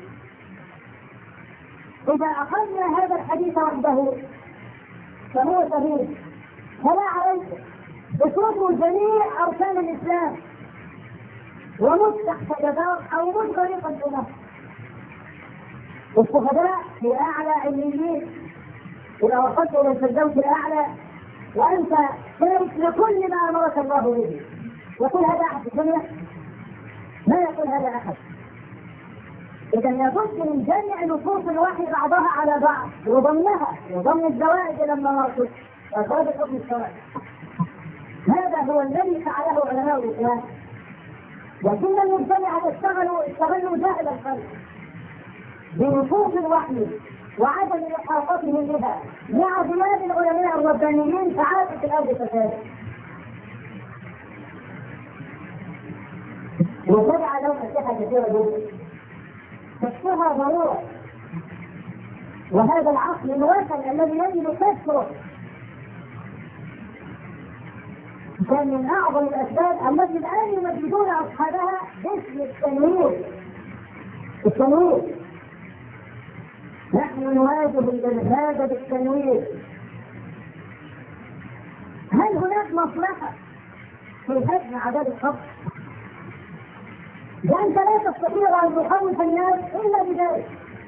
إذا أخذنا هذا الحديث وحده فهو شهيد. فلا عليكم بصوت جميع أركان الإسلام ومفتح كجدار أو مت غريقا في مصر. الشهداء في أعلى عليين إذا وصلت إلى الفردوس الأعلى وأنت تارك لكل ما أمرك الله به يقول هذا أحد في الدنيا؟ ما يقول هذا أحد. إذا لابد من جمع نصوص الوحي بعضها على بعض وضمنها وضمن الزوائد إلى المناطق وإخراج الحكم الشرعي. هذا هو الذي فعله علماء الإسلام. لكن المجتمع اشتغلوا اشتغلوا جاهل الخلق بنصوص الوحي وعدم إحاطتهم بها مع غياب العلماء الربانيين فعادت في الأرض فساد. وتبع لهم أسلحة كثيرة جدا كشفها ضرورة، وهذا العقل الوثني الذي يجب كسره كان من أعظم الأسباب التي الآن يمجدون أصحابها باسم التنوير. التنوير نحن نواجه الإرهاب بالتنوير. هل هناك مصلحة في هدم عدد الخط؟ لأنت لا تستطيع أن تخوف الناس إلا بذلك،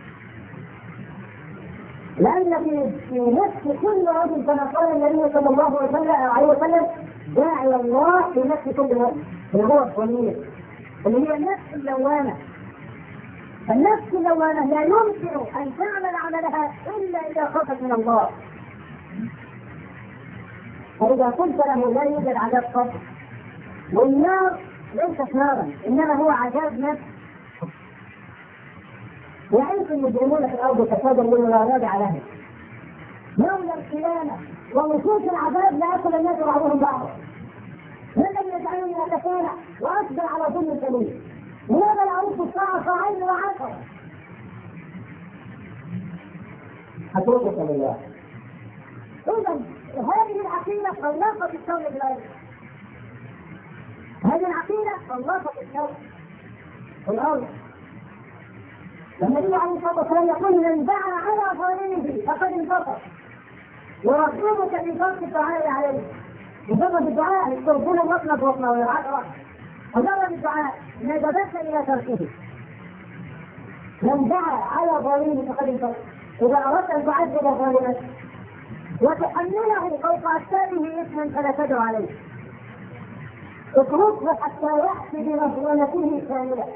لأن في في نفس كل رجل كما قال النبي صلى الله عليه وسلم داعي الله في نفس كل رجل اللي هو الضمير اللي هي النفس اللوامة. النفس اللوامة لا يمكن أن تعمل عملها إلا إذا خافت من الله. فإذا قلت له لا يوجد عذاب قبر والنار ليست نارا إنما هو عذاب نفس، يعيش المجرمون في الأرض فسادا ولا راجع لهم يوم القيامة ونصوص العذاب لا يأكل الناس بعضهم بعضا. لم يجعلني أتكالى وأصبر على ظلم السبيل. لماذا لا أعرف الساعة صاعين وعشرة؟ أتوقف لله. إذا هذه العقيدة خلقت الكون بالأرض. هذه العقيدة خلقت الكون بالأرض. النبي عليه الصلاة والسلام يقول من دعا على ظالمه فقد انتصر ورغبك في ترك الدعاء عليه. مجرد الدعاء يسترجون وطنك وطنه ويرعاك. مجرد الدعاء ندبك إلى تركه. من دعا على ظالمه فقد انتصر. إذا أردت أن تعذب ظالمك وتحمله فوق أكتافه إثما فلا تدعو عليه. اتركه حتى يأتي بمظلمته كاملة.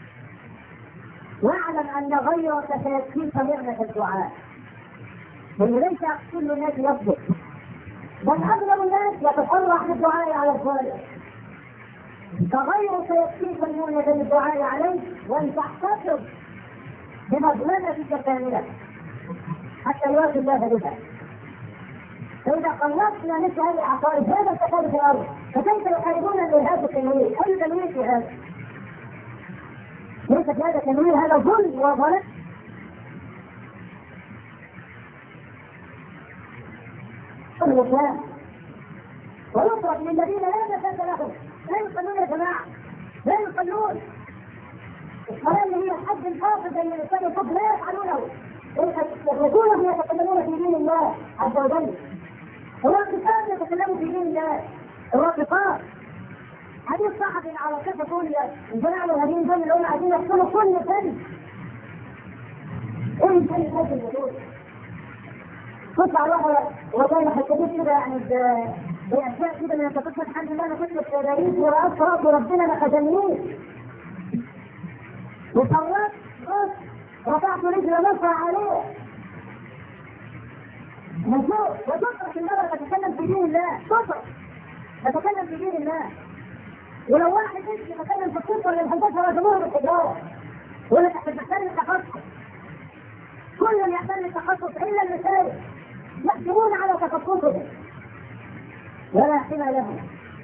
واعلم أن غيرك سيكفيك نعمة الدعاء. وليس كل الناس يصدق، بل أغلب الناس يتفرح بالدعاء على الظالم. فغيرك سيكفيك نعمة الدعاء عليه وأن تحتفظ بمظلمتك كاملة حتى يوافي الله بها. فإذا قلصنا مثل هذه العقائد هذا الفساد في الأرض فكيف يحاربون الإرهاب التنوير؟ أي تنوير في هذا؟ ليس هذا تنوير، هذا ظلم وظلم. الإسلام ويطرق للذين لا مساس لهم لا يصلون يا جماعة، لا يصلون. الصلاة اللي هي الحد الفاصل بين الإنسان والكفر لا يفعلونه، يكونوا يتكلمون في دين الله عز وجل. الواقفات يتكلموا في دين الله، الواقفات حديث صحفي على كيف يقول الجماعة الهدين دول اللي هم عايزين يحصلوا كل سنة. ايه الفن الهدين يقول؟ تطلع واحدة وكان حكيت كده يعني بأشياء كده من التفصيل. الحمد لله أنا كنت في باريس ورأت وربنا ما خدمنيش. وصرت بص رفعت رجل نصر عليه. من فوق وتطرق المرة تتكلم في دين الله، تطرق تتكلم في دين الله. ولو واحد يجي يتكلم في الطب ولا الهندسة رجموه بالحجارة ولا تحت محتل التخصص. كل يحتل التخصص إلا المسائل يحكمون على تخصصهم ولا حمى لهم.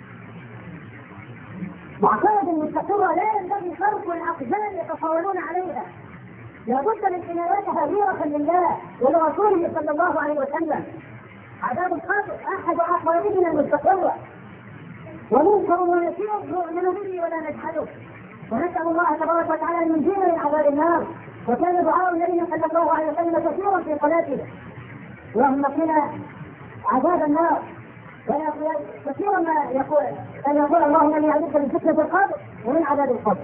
معقدة المستقرة لا ينبغي خلق الأقدام يتصورون عليها، لابد من عنايتها غيرة لله ولرسوله صلى الله عليه وسلم. عذاب القبر أحد عقائدنا المستقرة ومنكر ونكير نؤمن به ولا نجحده، ونسأل الله تبارك وتعالى أن ينجينا من عذاب النار. وكان دعاء النبي صلى الله عليه وسلم كثيرا في صلاته اللهم قنا عذاب النار. كثيرا ما يقول أن يقول اللهم إني أعوذ بك من فتنة القبر ومن عذاب القبر.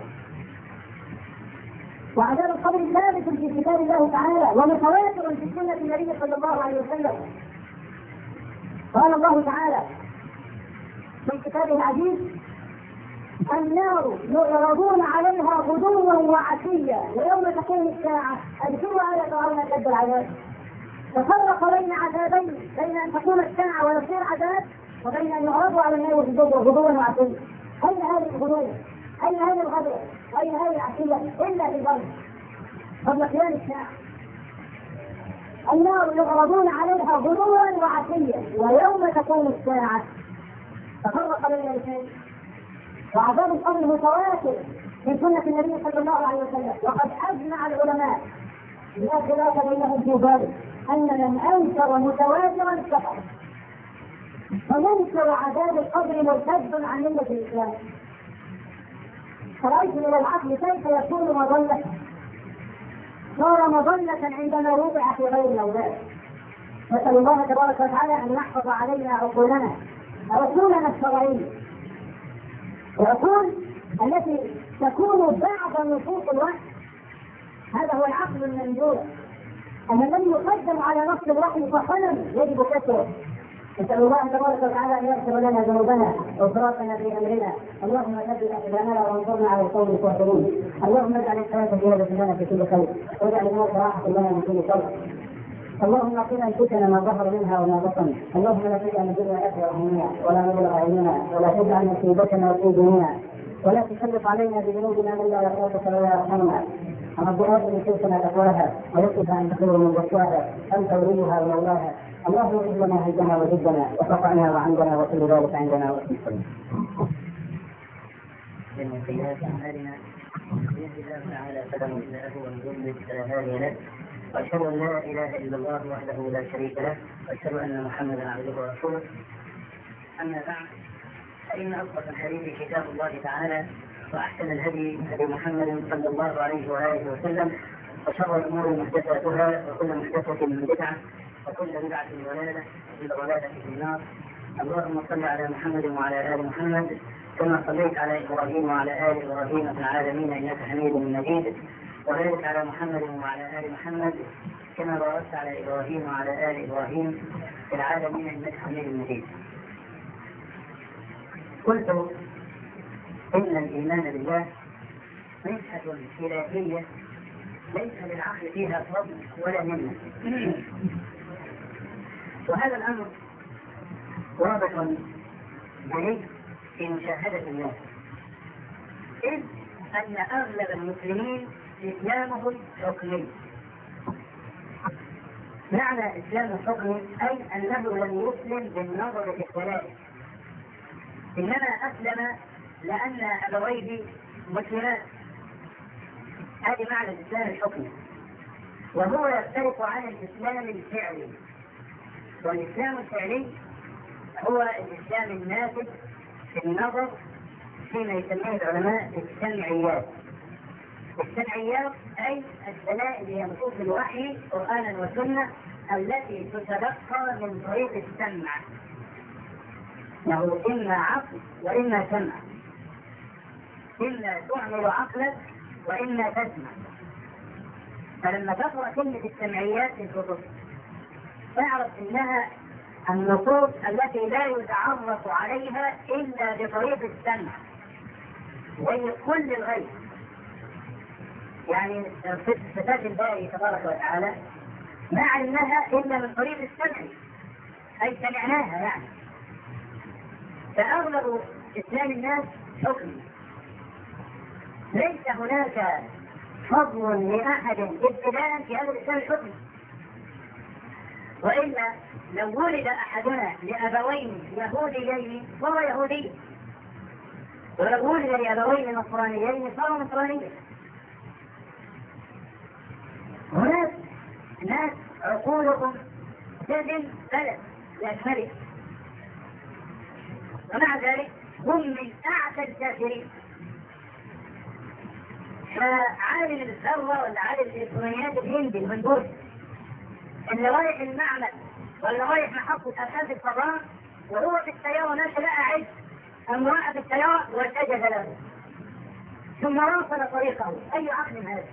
وعذاب القبر ثابت في كتاب الله تعالى ومتواتر في سنة النبي صلى الله عليه وسلم. قال الله تعالى في كتابه العزيز النار يعرضون عليها غدوا وعشيا ويوم تقوم الساعة أدخلوا آل فرعون أشد العذاب. ففرق بين عذابين، بين أن تقوم الساعة ويصير عذاب وبين أن يعرضوا على النار غدوا وعشيا. أين هذه الغدو؟ أين هذه الغدوة؟ أين هذه العشية؟ إلا في الأرض قبل قيام الساعة. النار يعرضون عليها غدوا وعشيا ويوم تقوم الساعة. تفرق بين الاثنين. وعذاب القبر متواتر من سنة النبي صلى الله عليه وسلم، وقد أجمع العلماء لا خلاف بينهم في ذلك أن من أنكر متواترا كفر، فمنكر عذاب القبر مرتد عن ملة الإسلام. فرأيت من العقل كيف يكون مظلة، صار مظلة عندما وضع في غير الأولاد. نسأل الله تبارك وتعالى أن يحفظ علينا عقولنا، عقولنا الشرعية، العقول التي تكون بعد نصوص الوحي. هذا هو العقل المنجور، أن الذي يقدم على نص الوحي فخلل يجب كسره. نسأل الله تبارك وتعالى أن يغفر لنا ذنوبنا وإسرافنا في أمرنا. اللهم ثبت أقدامنا وانصرنا على القوم الكافرين. اللهم اجعل الحياة زيادة لنا في كل خير واجعل الموت راحة لنا من كل شر. اللهم اعطنا انفسنا ما ظهر منها وما بطن. اللهم لا تجعل الدنيا اكبر همنا ولا مبلغ علمنا ولا تجعل مصيبتنا في ديننا ولا تسلط علينا بذنوبنا من لا يخافك ولا يرحمنا. رب آت نفوسنا تقواها ويكفها ان تخير من زكاها انت وليها ومولاها. اللهم اجعل لنا هدنا وجدنا وقطعنا وعندنا وكل ذلك عندنا وكل من سيئات اعمالنا يهدي الله تعالى فلا مضل له ومن يضلل فلا هادي له. واشهد ان لا اله الا الله وحده لا شريك له واشهد ان محمدا عبده ورسوله. اما بعد، فان اصدق الحديث كتاب الله تعالى واحسن الهدي هدي محمد صلى الله عليه واله وسلم وشر الامور محدثاتها وكل محدثه بدعه وكل بدعه ضلاله وكل ضلاله في النار. اللهم صل على محمد وعلى ال محمد كما صليت على ابراهيم وعلى ال ابراهيم في العالمين انك حميد مجيد. وبارك على محمد وعلى ال محمد كما باركت على ابراهيم وعلى ال ابراهيم في العالمين انك حميد مجيد. قلت ان الايمان بالله منحة الهيه ليس للعقل فيها فضل ولا منه. وهذا الامر واضح جلي في مشاهده الناس، اذ ان اغلب المسلمين إسلامهم حكمي. معنى إسلام حكمي أي أنه لم يسلم بالنظر في الدلائل، إنما أسلم لأن أبويه مسلمان. هذه معنى الإسلام الحكمي، وهو يختلف عن الإسلام الفعلي. والإسلام الفعلي هو الإسلام الناتج في النظر فيما يسميه العلماء السمعيات. السمعيات أي الدلائل هي نصوص الوحي قرآنا وسنة التي تتلقى من طريق السمع، له إما عقل وإما سمع، إما تعمل عقلك وإما تسمع. فلما تقرأ كلمة السمعيات في الكتب تعرف إنها النصوص التي لا يتعرف عليها إلا بطريق السمع، زي كل الغيب. يعني صفات الباري تبارك وتعالى ما علمناها إلا من طريق السمع، أي سمعناها يعني. فأغلب إسلام الناس حكم، ليس هناك فضل لأحد ابتداء في هذا الإسلام الحكم. وإلا لو ولد أحدنا لأبوين يهوديين فهو يهودي، ولو ولد لأبوين نصرانيين فهو نصراني. هناك ناس عقولهم سجن بلد لأكمله، ومع ذلك هم من أعتى الكافرين. فعالم الثروة ولا عالم الإلكترونيات الهندي المنبوذ اللي رايح المعمل ولا رايح محطة أبحاث الفضاء وهو في السيارة ماشي لقى عز امرأة في السيارة وسجد له ثم واصل طريقه، أي عقل هذا؟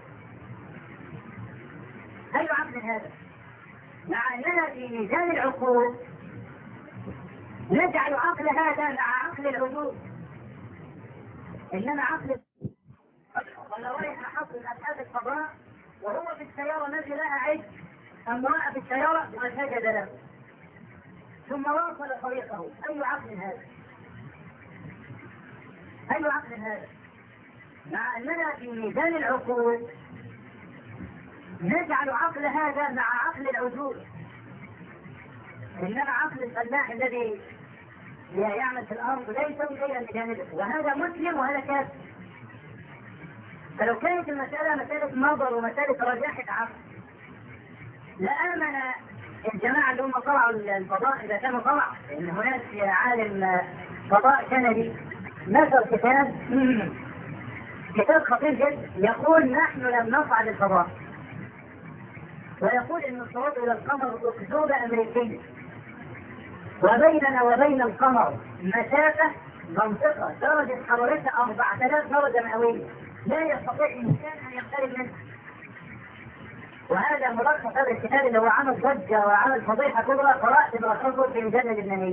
أي عقل هذا؟ مع أننا في ميزان العقول نجعل عقل هذا مع عقل الوجود، انما عقل ولا رايح محطة ابحاث الفضاء وهو في السيارة نزل لها عيد أم رأى في السيارة وسجد له ثم واصل طريقه. أي عقل هذا؟ أي عقل هذا؟ مع أننا في ميزان العقول نجعل عقل هذا مع عقل العجول، إنما عقل الفلاح الذي يعمل في الأرض لا يسوي شيئا بجانبه، وهذا مسلم وهذا كافر. فلو كانت المسألة مسألة نظر ومسألة رجاحة عقل لآمن الجماعة اللي هم طلعوا الفضاء إذا كانوا طلع، إن هناك عالم فضاء كندي نشر كتاب كتاب خطير جدا يقول نحن لم نصعد الفضاء، ويقول إن الصعود إلى القمر أكذوبة أمريكية، وبيننا وبين القمر مسافة منطقة درجة حرارتها أربعة آلاف درجة مئوية لا يستطيع الإنسان أن يقترب منه. وهذا ملخص هذا الكتاب اللي هو عمل ضجة وعمل فضيحة كبرى، قرأت بأخذه في مجلد لبناني.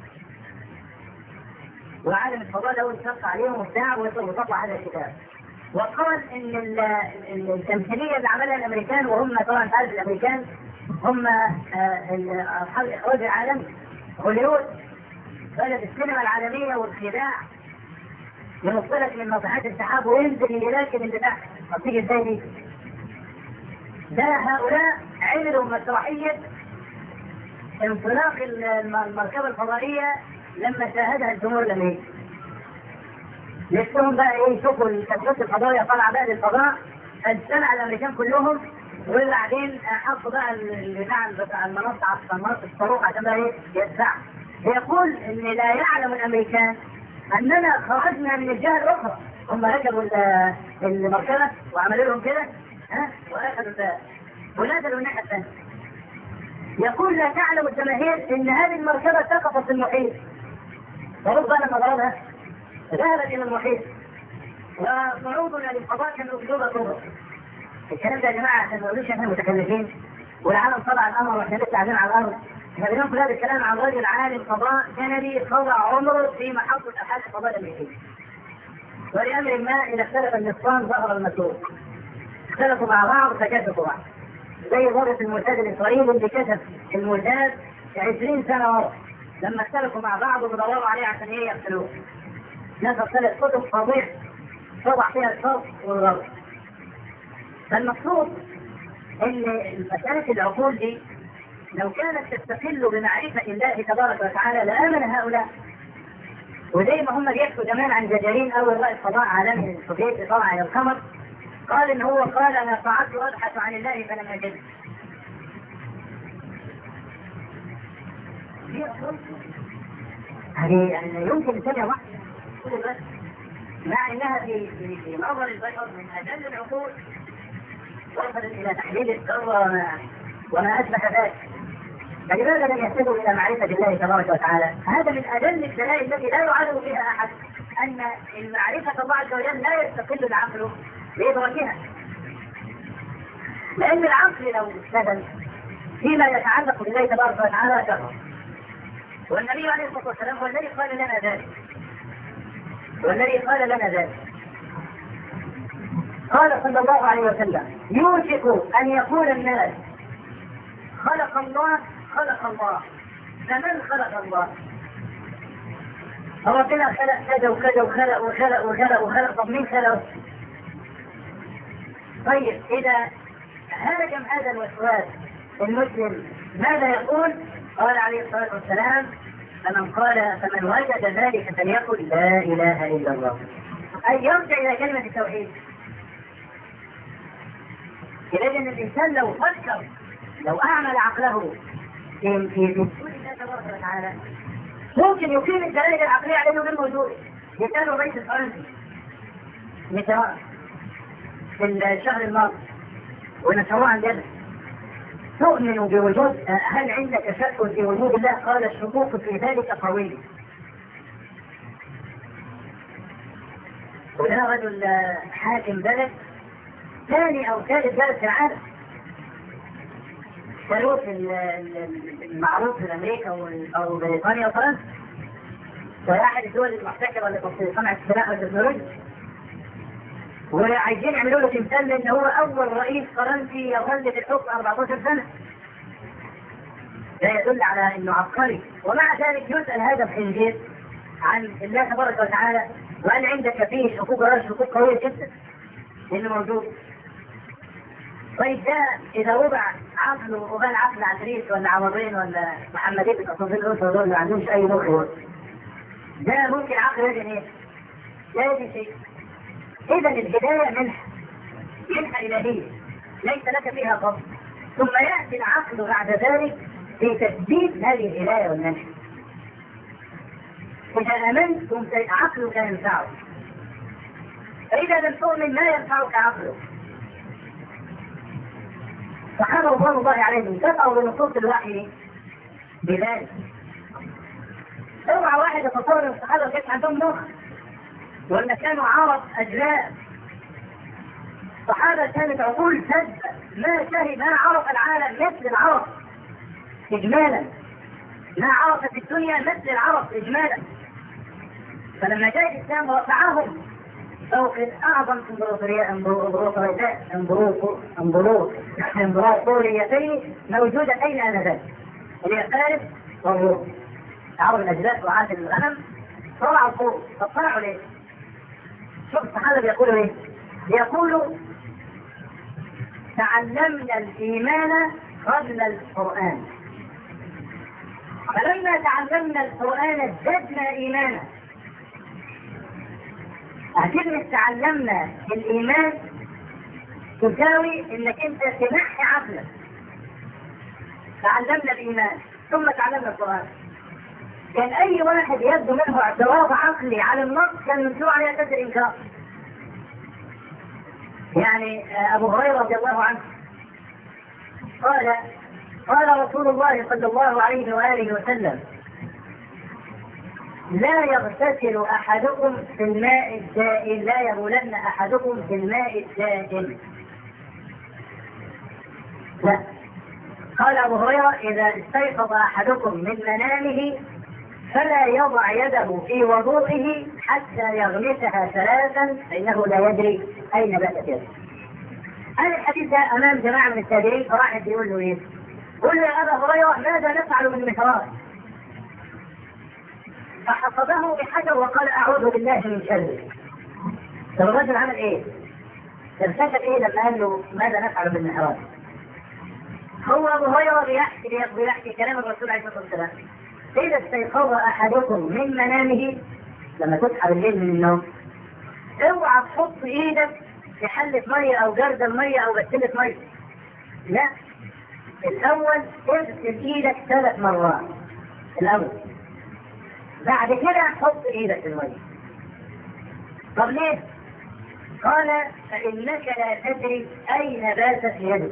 وعالم الفضاء له انشق عليهم وبتاع وطلع هذا الكتاب. وقال ان التمثيلية اللي عملها الامريكان، وهم طبعا تعرف الامريكان هم اصحاب اخراج العالم، هوليوود بلد السينما العالمية والخداع، ينطلق من ناطحات السحاب وينزل يراكب اللي تحت. طب تيجي ازاي دي؟ ده هؤلاء عملوا مسرحية انطلاق المركبة الفضائية لما شاهدها الجمهور الامريكي. نفسهم بقى ايه يشوفوا الكتابات الفضائية طالعة بقى للفضاء، اجتمع الامريكان كلهم وبعدين حطوا بقى البتاع بتاع المنصة على المنصة الصاروخ عشان بقى ايه يدفع. يقول ان لا يعلم الامريكان اننا خرجنا من الجهة الاخرى. هم ركبوا المركبة وعملوا لهم كده ها واخذوا ونزلوا الناحية الثانية. يقول لا تعلم الجماهير ان هذه المركبة سقطت في المحيط، فربما لما ضربها ذهبت الى المحيط، وصعودنا للفضاء كان اسلوبها كبرى. الكلام ده يا جماعه عشان ما نقولوش احنا متكلفين والعالم طلع الامر واحنا لسه قاعدين على الارض. احنا بنقول هذا الكلام عن رجل عالم فضاء كندي قضى عمره في محطة ابحاث الفضاء الامريكية. ولامر ما اذا اختلف النصفان ظهر المسروق. اختلفوا مع بعض فكشفوا بعض. زي ضربة الموساد الاسرائيلي اللي كشف الموساد عشرين سنة ورا لما اختلفوا مع بعض وبدوروا عليه عشان ايه يقتلوه. نشر ثلاث كتب فضيح وضع فيها الشرط والغرب. فالمقصود ان مسألة العقول دي لو كانت تستقل بمعرفة الله تبارك وتعالى لآمن هؤلاء. وزي ما هم بيحكوا زمان عن جاجارين اول رائد فضاء عالمي السوفيتي طلع الى القمر، قال ان هو قال انا قعدت ابحث عن الله فلم اجده. هذه يعني يمكن ثانية واحدة بس مع انها في في نظر البشر من اجل العقول وصلت الى تحليل الذرة وما, وما اشبه ذلك. فلماذا لم يهتدوا الى معرفة الله تبارك وتعالى؟ هذا من اجل الدلائل التي لا يعارض فيها احد ان المعرفة الله عز وجل لا يستقل العقل بإدراكها. لأن العقل لو استدل فيما يتعلق بالله تبارك وتعالى شر. والنبي عليه الصلاة والسلام هو الذي قال لنا ذلك. والذي قال لنا ذلك قال صلى الله عليه وسلم يوشك أن يقول الناس خلق الله خلق الله فمن خلق الله؟ ربنا خلق كذا وكذا وخلق وخلق وخلق وخلق طب مين خلق؟ طيب إذا هاجم هذا الوسواس المسلم ماذا يقول؟ قال عليه الصلاة والسلام فمن قال فمن وجد ذلك فليقل لا إله إلا الله، أي يرجع إلى كلمة التوحيد. إذا الإنسان لو فكر لو أعمل عقله في في وجود الله تبارك وتعالى ممكن يقيم الدلائل العقلية على أنه غير موجود. مثال الرئيس الفرنسي مثال في الشهر الماضي ونشروه عن جد تؤمن بوجود هل عندك شك في وجود الله؟ قال الشكوك في ذلك قوي. وده رجل حاكم بلد ثاني او ثالث بلد في العالم، ثالوث المعروف في امريكا او بريطانيا وفرنسا. وهي أحد الدول المحتكرة اللي في صنع السلاح والتكنولوجيا، وعايزين يعملوا له تمثال لأن هو أول رئيس فرنسي يظل في الحكم أربعة عشر سنة. ده يدل على أنه عبقري، ومع ذلك يسأل هذا الخنزير عن الله تبارك وتعالى، وهل عندك فيه شكوك ولا شكوك قوية جدا لأنه موجود. طيب ده إذا وضع عقله وبال عقل عفريت ولا عوضين ولا محمدين بتصوصين الأسرة دول ما عندهمش أي مخ، ده ممكن عقل يجن إيه؟ لا يجن شيء. إذا الهداية منحة، منحة إلهية ليس لك فيها قصد، ثم يأتي العقل بعد ذلك في تثبيت هذه الهداية والمنحة. إذا آمنت عقلك ينفعك، فإذا لم تؤمن ما ينفعك عقلك. صحابة رضوان الله عليهم تبعوا بنصوص الوحي بذلك. اوعى واحد يتصور ان الصحابة كانت عندهم مخ ولا كانوا عرب أجلاء. الصحابة كانت عقول سادة، ما شهد ما عرف العالم مثل العرب إجمالا، ما عرف في الدنيا مثل العرب إجمالا. فلما جاء الإسلام ورفعهم فوق أعظم امبراطوريتين موجودتين آنذاك، اللي هي فارس والروم. عرب الأجلاء وعاد الغنم طلعوا فوق. فطلعوا ليه؟ شوف الصحابة بيقولوا ايه؟ بيقولوا تعلمنا الإيمان قبل القرآن، فلما تعلمنا القرآن ازددنا إيمانا. كلمة تعلمنا الإيمان تساوي انك انت تنحي عقلك. تعلمنا الإيمان ثم تعلمنا القرآن. كان أي واحد يبدو منه اعتراض عقلي على النص كان ممنوع عليه كثر الإنكار. يعني أبو هريرة رضي الله عنه قال قال رسول الله صلى الله عليه وآله وسلم: لا يغتسل أحدكم في الماء السائل، لا يبولن أحدكم في الماء السائل. لا، قال أبو هريرة: إذا استيقظ أحدكم من منامه فلا يضع يده في وضوئه حتى يغمسها ثلاثا فإنه لا يدري أين باتت يده. هذا الحديث ده أمام جماعة من التابعين، فواحد يقول له إيه؟ قل يا أبا هريرة ماذا نفعل بالمحراب؟ فحفظه بحجر وقال: أعوذ بالله من شره. فالرجل عمل إيه؟ ارتكب إيه لما قال له ماذا نفعل بالمحراب؟ هو أبو هريرة بيحكي بيحكي كلام الرسول عليه الصلاة والسلام: إذا استيقظ أحدكم من منامه، لما تصحى بالليل من النوم، اوعى تحط إيدك في حلة مية أو جردة مية أو بسلة مية. لا، الأول اغسل إيدك ثلاث مرات الأول، بعد كده حط إيدك في المية. طب ليه؟ قال: فإنك لا تدري أين باتت يدك.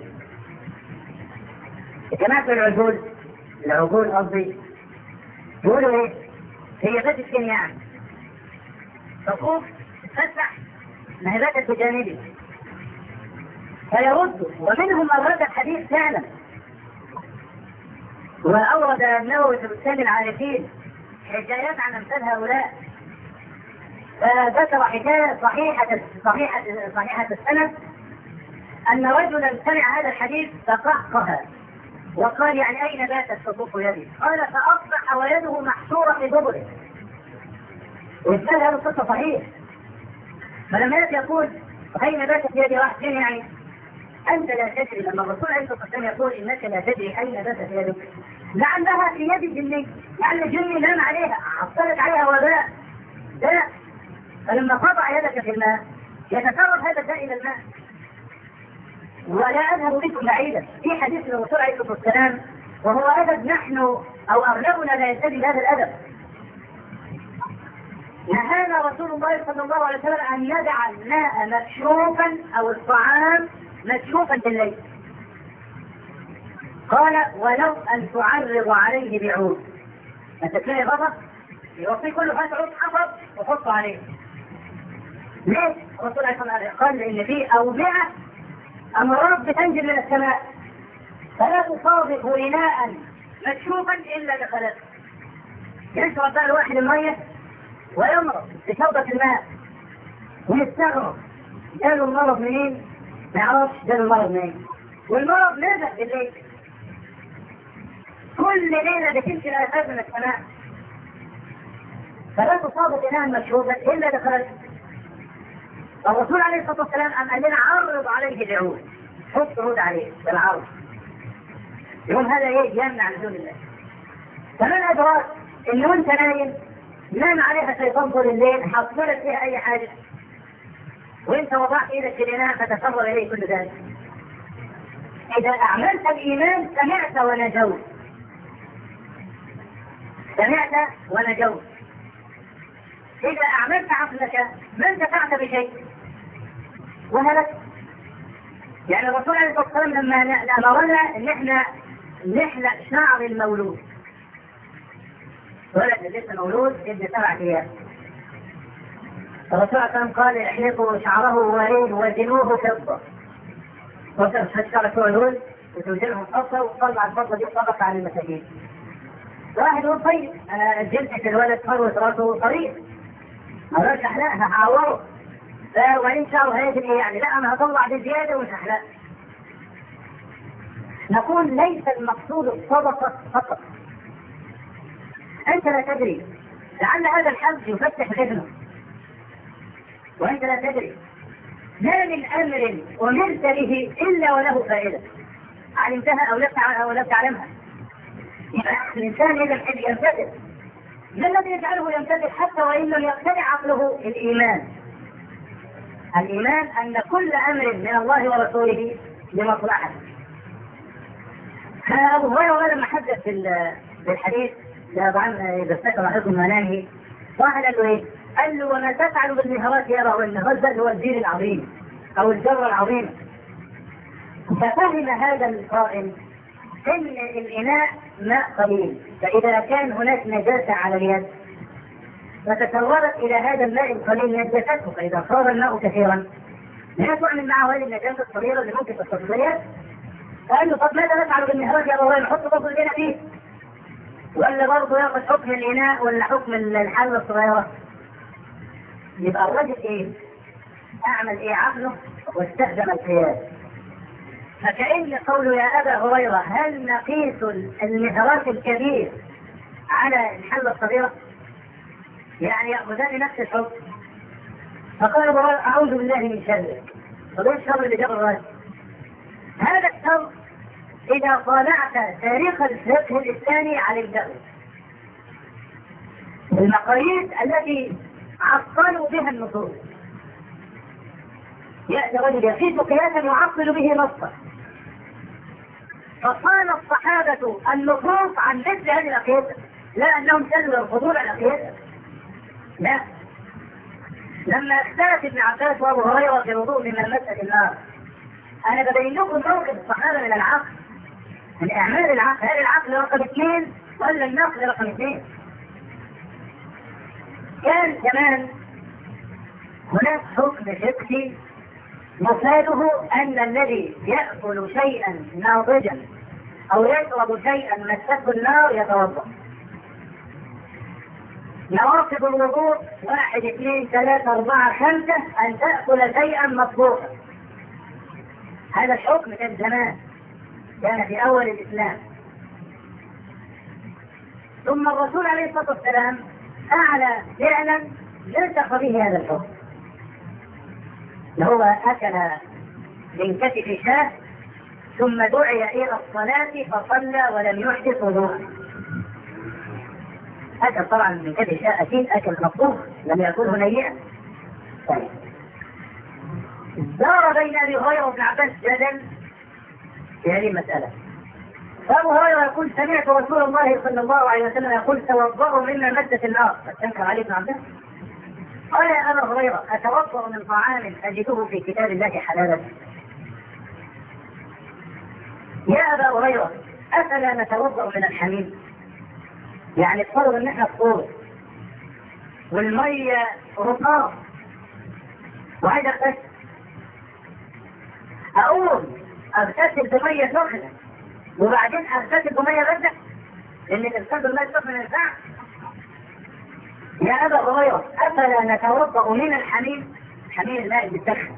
جماعة العجول العجول قصدي يقولوا ايه؟ هي باتت فين يعني؟ تقوم تفتح ما هي باتت بجانبي فيردوا، ومنهم من رد الحديث فعلا. وأورد النووي في بستان العارفين حكايات عن أمثال هؤلاء، فذكر حكاية صحيحة صحيحة صحيحة السند أن رجلا سمع هذا الحديث فقهقه وقال: يعني أين باتت تطوف يدي؟ قال: فأصبح ويده محشورة في دبره. وإسناد هذا القصة صحيح. فلما يأتي يقول أين باتت يدي واحد فين يعني؟ أنت لا تدري. لما الرسول عليه الصلاة والسلام يقول إنك لا تدري أين باتت يدك، لعلها في يد الجني، لعل الجني نام عليها عطلت عليها وباء داء، فلما قطع يدك في الماء يتسرب هذا الداء إلى الماء. ولا أذهب بكم بعيدا، في حديث الرسول عليه الصلاة والسلام وهو أدب نحن أو أغلبنا لا يستدل هذا الأدب. نهانا رسول الله صلى الله عليه وسلم أن يدع الماء مكشوفا أو الطعام مكشوفا بالليل. قال: ولو أن تعرض عليه بعود. أنت تلاقي غضب يوصي كله فات عود حفظ وحطه عليه. ليه؟ الرسول عليه الصلاة والسلام قال: إن فيه أوبئة أمراض بتنزل من السماء فلا تصادف إناء مكشوفا إلا دخلته. يشرب بقى الواحد المية ويمرض بشربة الماء ويستغرب جاله المرض منين؟ ما يعرفش جاله المرض منين، والمرض نزل بالليل. كل ليلة بتمشي الآفات من السماء، فلا تصاب إناء مشروبا إلا دخلت. الرسول عليه الصلاة والسلام أم قال لنا عرض عليه العود، حط عود عليه بالعرض، يقول هذا ايه؟ يمنع نزول الله. فمن أدراك إن وأنت نايم نام عليها شيطان طول الليل حصلت فيها أي حاجة، وأنت وضعت إيدك في الإناء فتسرب إليه كل ذلك. إذا أعملت الإيمان سمعت ونجوت، سمعت ونجوت. إذا أعملت عقلك ما انتفعت بشيء وهلك. يعني الرسول عليه الصلاة والسلام لما أمرنا إن إحنا نحلق شعر المولود، ولد لسه مولود ابن سبعة أيام، الرسول عليه الصلاة والسلام قال احلقوا شعره وزنوه فضة، وترفع شعر المولود وتوزنهم فضة وتطلع الفضة دي طبقة على المساجين. واحد يقول طيب أنا جلسة الولد فروة راسه طريق، أروح أحلقها هعوره وإن شاء الله هيجري إيه يعني؟ لا أنا هطلع بزيادة ومش هحلقها. نقول ليس المقصود الصدقة فقط، أنت لا تدري لعل هذا الحج يفتح ابنه وأنت لا تدري. ما من أمر أمرت به إلا وله فائدة، علمتها أو لم تعلمها. الإنسان إذا يمتثل، ما الذي يجعله يمتثل حتى وإن لم يقتنع عقله؟ الإيمان. الإيمان أن كل أمر من الله ورسوله لمصلحة. أبو هريرة لما حدث في الحديث طبعا إذا استكبر أحدكم منامه، واحد قال له إيه؟ قال له وما تفعل بالمهرات يا رب؟ النهار ده هو الدين العظيم أو الجرة العظيمة. ففهم هذا القائل إن الإناء ماء قليل، فإذا كان هناك نجاسة على اليد فتتورط إلى هذا الماء القليل نجاسته، فإذا صار الماء كثيرا لا تعمل معه هذه النجاسة الصغيرة اللي ممكن تستطيع. قال له طب ماذا نفعل بالمهرات يا أبو هريرة؟ نحط برضه الإناء فيه ولا برضه ياخذ حكم الإناء ولا حكم الحلة الصغيرة؟ يبقى الرجل إيه؟ أعمل إيه عقله واستخدم القياس. فكأن قوله يا أبا هريرة هل نقيس المهرات الكبير على الحلة الصغيرة؟ يعني يأخذان نفس الحكم. فقال أبو هريرة أعوذ بالله من شرك. فضل الشر اللي جاب الرجل هذا الشر إذا طالعت تاريخ الفقه الإسلامي على الجهل، المقاييس التي عطلوا بها النصوص. يأتي رجل يقيس قياسا يعطل به نصا، فصان الصحابة النصوص عن مثل هذه الأقياسة، لا أنهم سلوا الخضوع الأقياسة، لا. لما اختلف ابن عباس وأبو هريرة في الوضوء من مسألة النار، أنا ببين لكم موقف الصحابة من العقل، من إعمال العقل. هل العقل رقم اثنين ولا النقل رقم اثنين؟ كان زمان هناك حكم فقهي مفاده أن الذي يأكل شيئا ناضجا أو يشرب شيئا مسته النار يتوضأ. نواقض الوضوء واحد اثنين ثلاثة أربعة خمسة أن تأكل شيئا مطبوخا. هذا الحكم كان زمان، كان في أول الإسلام. ثم الرسول عليه الصلاة والسلام أعلى فعلا نسخ به هذا الحكم، هو أكل من كتف شاة ثم دعي إلى الصلاة فصلى ولم يحدث وضوءا. أكل طبعا من كتف شاة أكيد أكل مطبوخ لم يأكله نيئا. طيب دار بين أبي هريرة وابن عباس جدل في هذه المسألة. فأبو هريرة يقول سمعت رسول الله صلى الله عليه وسلم يقول توضأوا مما مدت النار، فتنكر عليه ابن عباس. قال يا أبا هريرة أتوضأ من طعام أجده في كتاب الله حلالا؟ يا أبا هريرة أفلا نتوضأ من الحميم؟ يعني افترض ان احنا فطور والمية رطاب وعايز اغتسل، اقوم اغتسل بمية سخنة وبعدين اغتسل بمية باردة؟ لان الاغتسال بالمية السخنة ما ينفعش. يا أبا هريرة أفلا نتوضأ من الحميم؟ الحميم الماء بالدخن.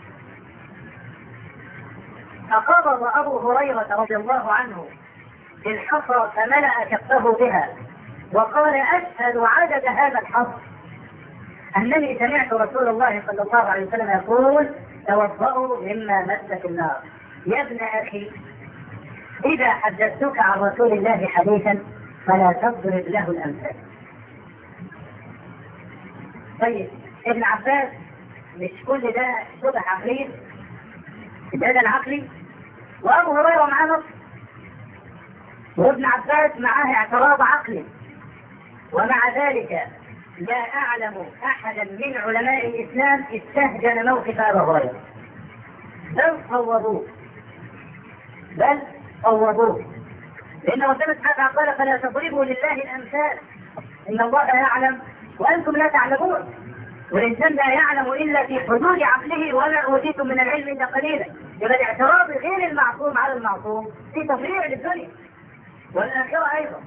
فقبض أبو هريرة رضي الله عنه بالحصى فملأ كفه بها وقال أشهد عدد هذا الحصى أنني سمعت رسول الله صلى الله عليه وسلم يقول توضأوا مما مست النار. يا ابن أخي إذا حدثتك عن رسول الله حديثا فلا تضرب له الأمثال. طيب ابن عباس مش كل ده شبه عقلي؟ ده العقلي وأبو هريرة معاه نص وابن عباس معاه اعتراض عقلي، ومع ذلك لا أعلم أحدا من علماء الإسلام استهجن موقف أبي هريرة، بل صوبوه بل صوبوه لأن ربنا سبحانه قال فلا تضربوا لله الأمثال إن الله يعلم وأنتم لا تعلمون، والإنسان لا يعلم إلا في حدود عقله وما أوتيتم من العلم إلا قليلا. يبقى الاعتراض غير المعصوم على المعصوم في تضييع للدنيا والآخرة أيضا.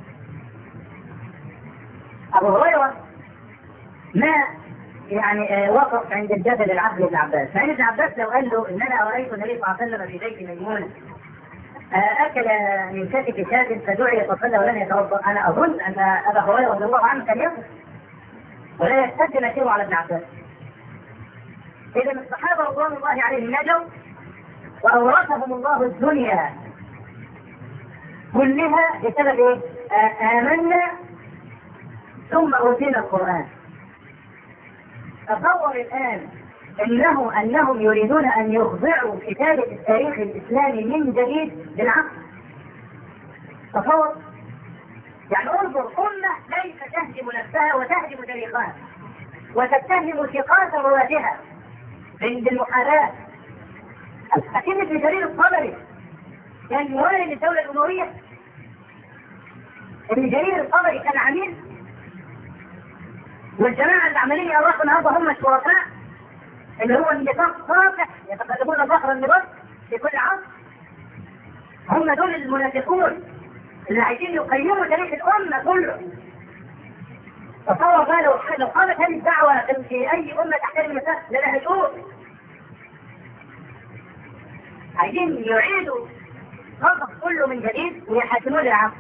أبو هريرة ما يعني وقف عند الجبل العقل ابن عباس، فإن ابن عباس لو قال له إن أنا رأيت النبي صلى الله عليه وسلم في بيت ميمونة أكل من كتف شاة فدعي فصلى ولم يتوضأ، أنا أظن أن أبا هريرة رضي الله عنه كان يقف ولا يستخدم شيء على ابن عباس. إذا الصحابة رضوان الله عليهم نجوا وأورثهم الله الدنيا كلها بسبب إيه؟ آمنا ثم أوتينا القرآن. تصور الآن إنه أنهم يريدون أن يخضعوا كتابة التاريخ الإسلامي من جديد بالعقل. تصور يعني انظر أمة ليس تهدم نفسها وتهدم تاريخها وتتهم ثقات رواتها بالمحاذاة. أكيد ابن جرير الطبري كان موالي للدولة الأموية. ابن جرير الطبري كان عميل، والجماعة العملية أراقوا النهارده هم الشرفاء اللي هو النظام صافح يتقدمون ظهر النظام في كل عصر. هم دول المنافقون اللي عايزين يقيموا تاريخ الأمة كله. تصور بقى لو لو قامت هذه الدعوة في أي أمة تحتاج المساء لها هجوم. عايزين يعيدوا الخطأ كله من جديد ويحاكموه للعقل.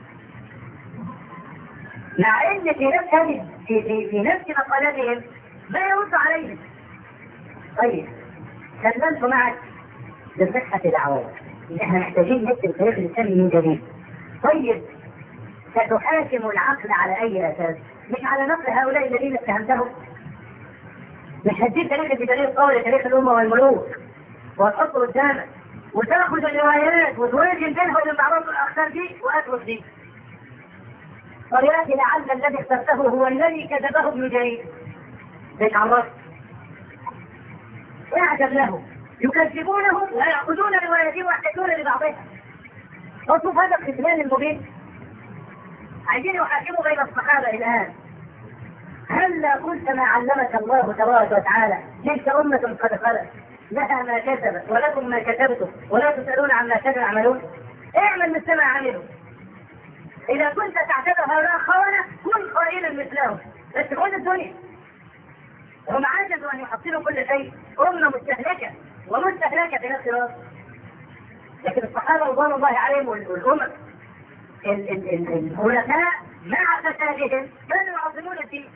مع ان في نفس هذه في, في, في نفس مقالاتهم ما يرد عليهم. طيب سلمت معك بصحة دعوات احنا محتاجين نكتب التاريخ الاسلامي من جديد. طيب ستحاكم العقل على اي اساس؟ مش على نقل هؤلاء الذين اتهمتهم؟ مش هتجيب تاريخ بدليل قوي تاريخ الامه والملوك وتحطه قدامك وتاخذ الروايات وتوازن بينها وبين بعض الاخطار دي واترك دي. ولكن لعل الذي اخترته هو الذي كذبه ابن جرير بن عمرو. يعجب له يكذبونه ويأخذون روايته ويحتجون لبعضها. وشوف هذا الخذلان المبين. عايزين يحاكموا بين الصحابة الآن. هلا قلت ما علمك الله تبارك وتعالى تلك أمة قد خلت لها ما كسبت ولكم ما كسبتم ولا تسألون عما كانوا يعملون. اعمل مثل ما عملوا. إذا كنت تعتبر هؤلاء خونة كن قائلا مثلهم بس كل الدنيا. هم عجزوا أن يحصلوا كل شيء. أمة مستهلكة ومستهلكة في نفس الوقت. لكن الصحابة رضوان الله عليهم والأمم الخلفاء مع فسادهم كانوا يعظمون الدين.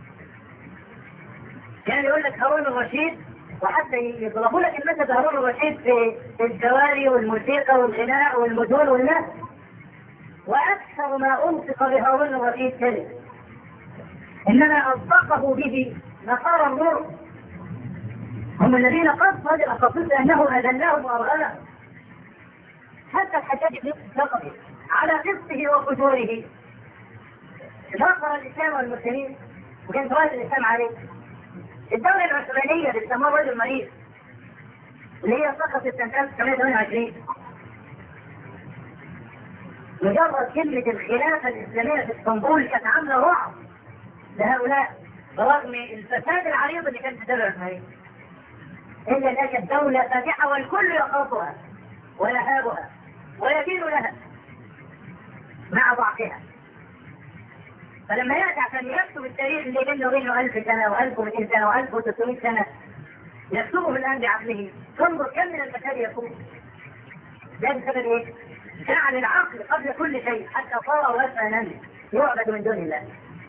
كان يقول لك هارون الرشيد وحتى يضربوا لك المثل هارون الرشيد في الجواري والموسيقى والغناء والمدن والناس. وأكثر ما أنطق بهارون الرشيد كلمة إنما أصدقه به نصارى النور هم الذين قد صدق قصد أنه أذلهم وأرغلهم. حتى الحجاج بن يوسف على قسطه وفجوره نصر الإسلام والمسلمين وكان راجل الإسلام عليه. الدولة العثمانية اللي بيسموها رجل مريض اللي هي سقطت سنة ألف وتسعمائة وثمانية وعشرين مجرد كلمة الخلافة الإسلامية في اسطنبول كانت عاملة رعب لهؤلاء برغم الفساد العريض اللي كان في الدولة العثمانية. إلا أنها كانت دولة فاتحة والكل يخافها ويهابها ويدين لها مع ضعفها. فلما يأتي عشان يكتب التاريخ اللي بينه وبينه ألف سنة وألف ومئتين سنة وألف وستمائة سنة يكتبه الآن بعقله، تنظر كم من الفساد يكون. ده بسبب ايه؟ جعل العقل قبل كل شيء حتى صار وثنا يعبد من دون الله.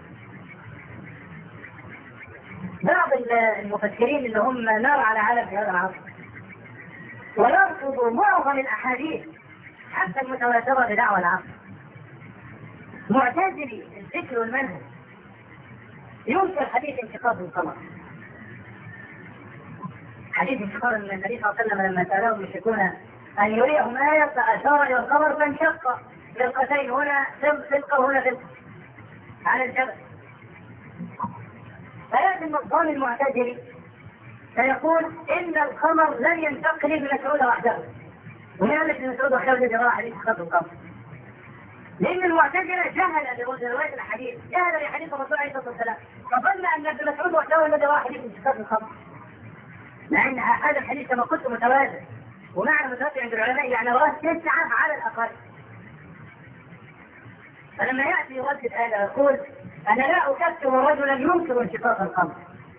بعض المفكرين اللي هم نار على علم في هذا العصر ويرفض معظم الاحاديث حتى المتواتره بدعوى العقل. معتزلي الفكر والمنهج ينكر حديث انشقاق القمر. حديث انشقاق النبي صلى الله عليه وسلم لما سالهم المشركون ان يريهم ايه فاشار الى القمر فانشق فرقتين، هنا فرقه وهنا فرقه على الجبل. فياتي النظام المعتزلي فيقول ان القمر لن ينتقل ابن مسعود وحده. وهنا ابن مسعود وحده الذي راى حديث انشقاق القمر. لأن المعتزلة جهل برواية الحديث، جهل بحديث الرسول عليه الصلاة والسلام، فظن أن ابن مسعود وحده الذي روى حديث انشقاق القمر. مع أن هذا الحديث كما قلت متواتر، ومعنى متواتر عند العلماء يعني رواه تسعة على الأقل. فلما يأتي يردد هذا يقول أنا لا أكفر رجلا ينكر انشقاق القمر،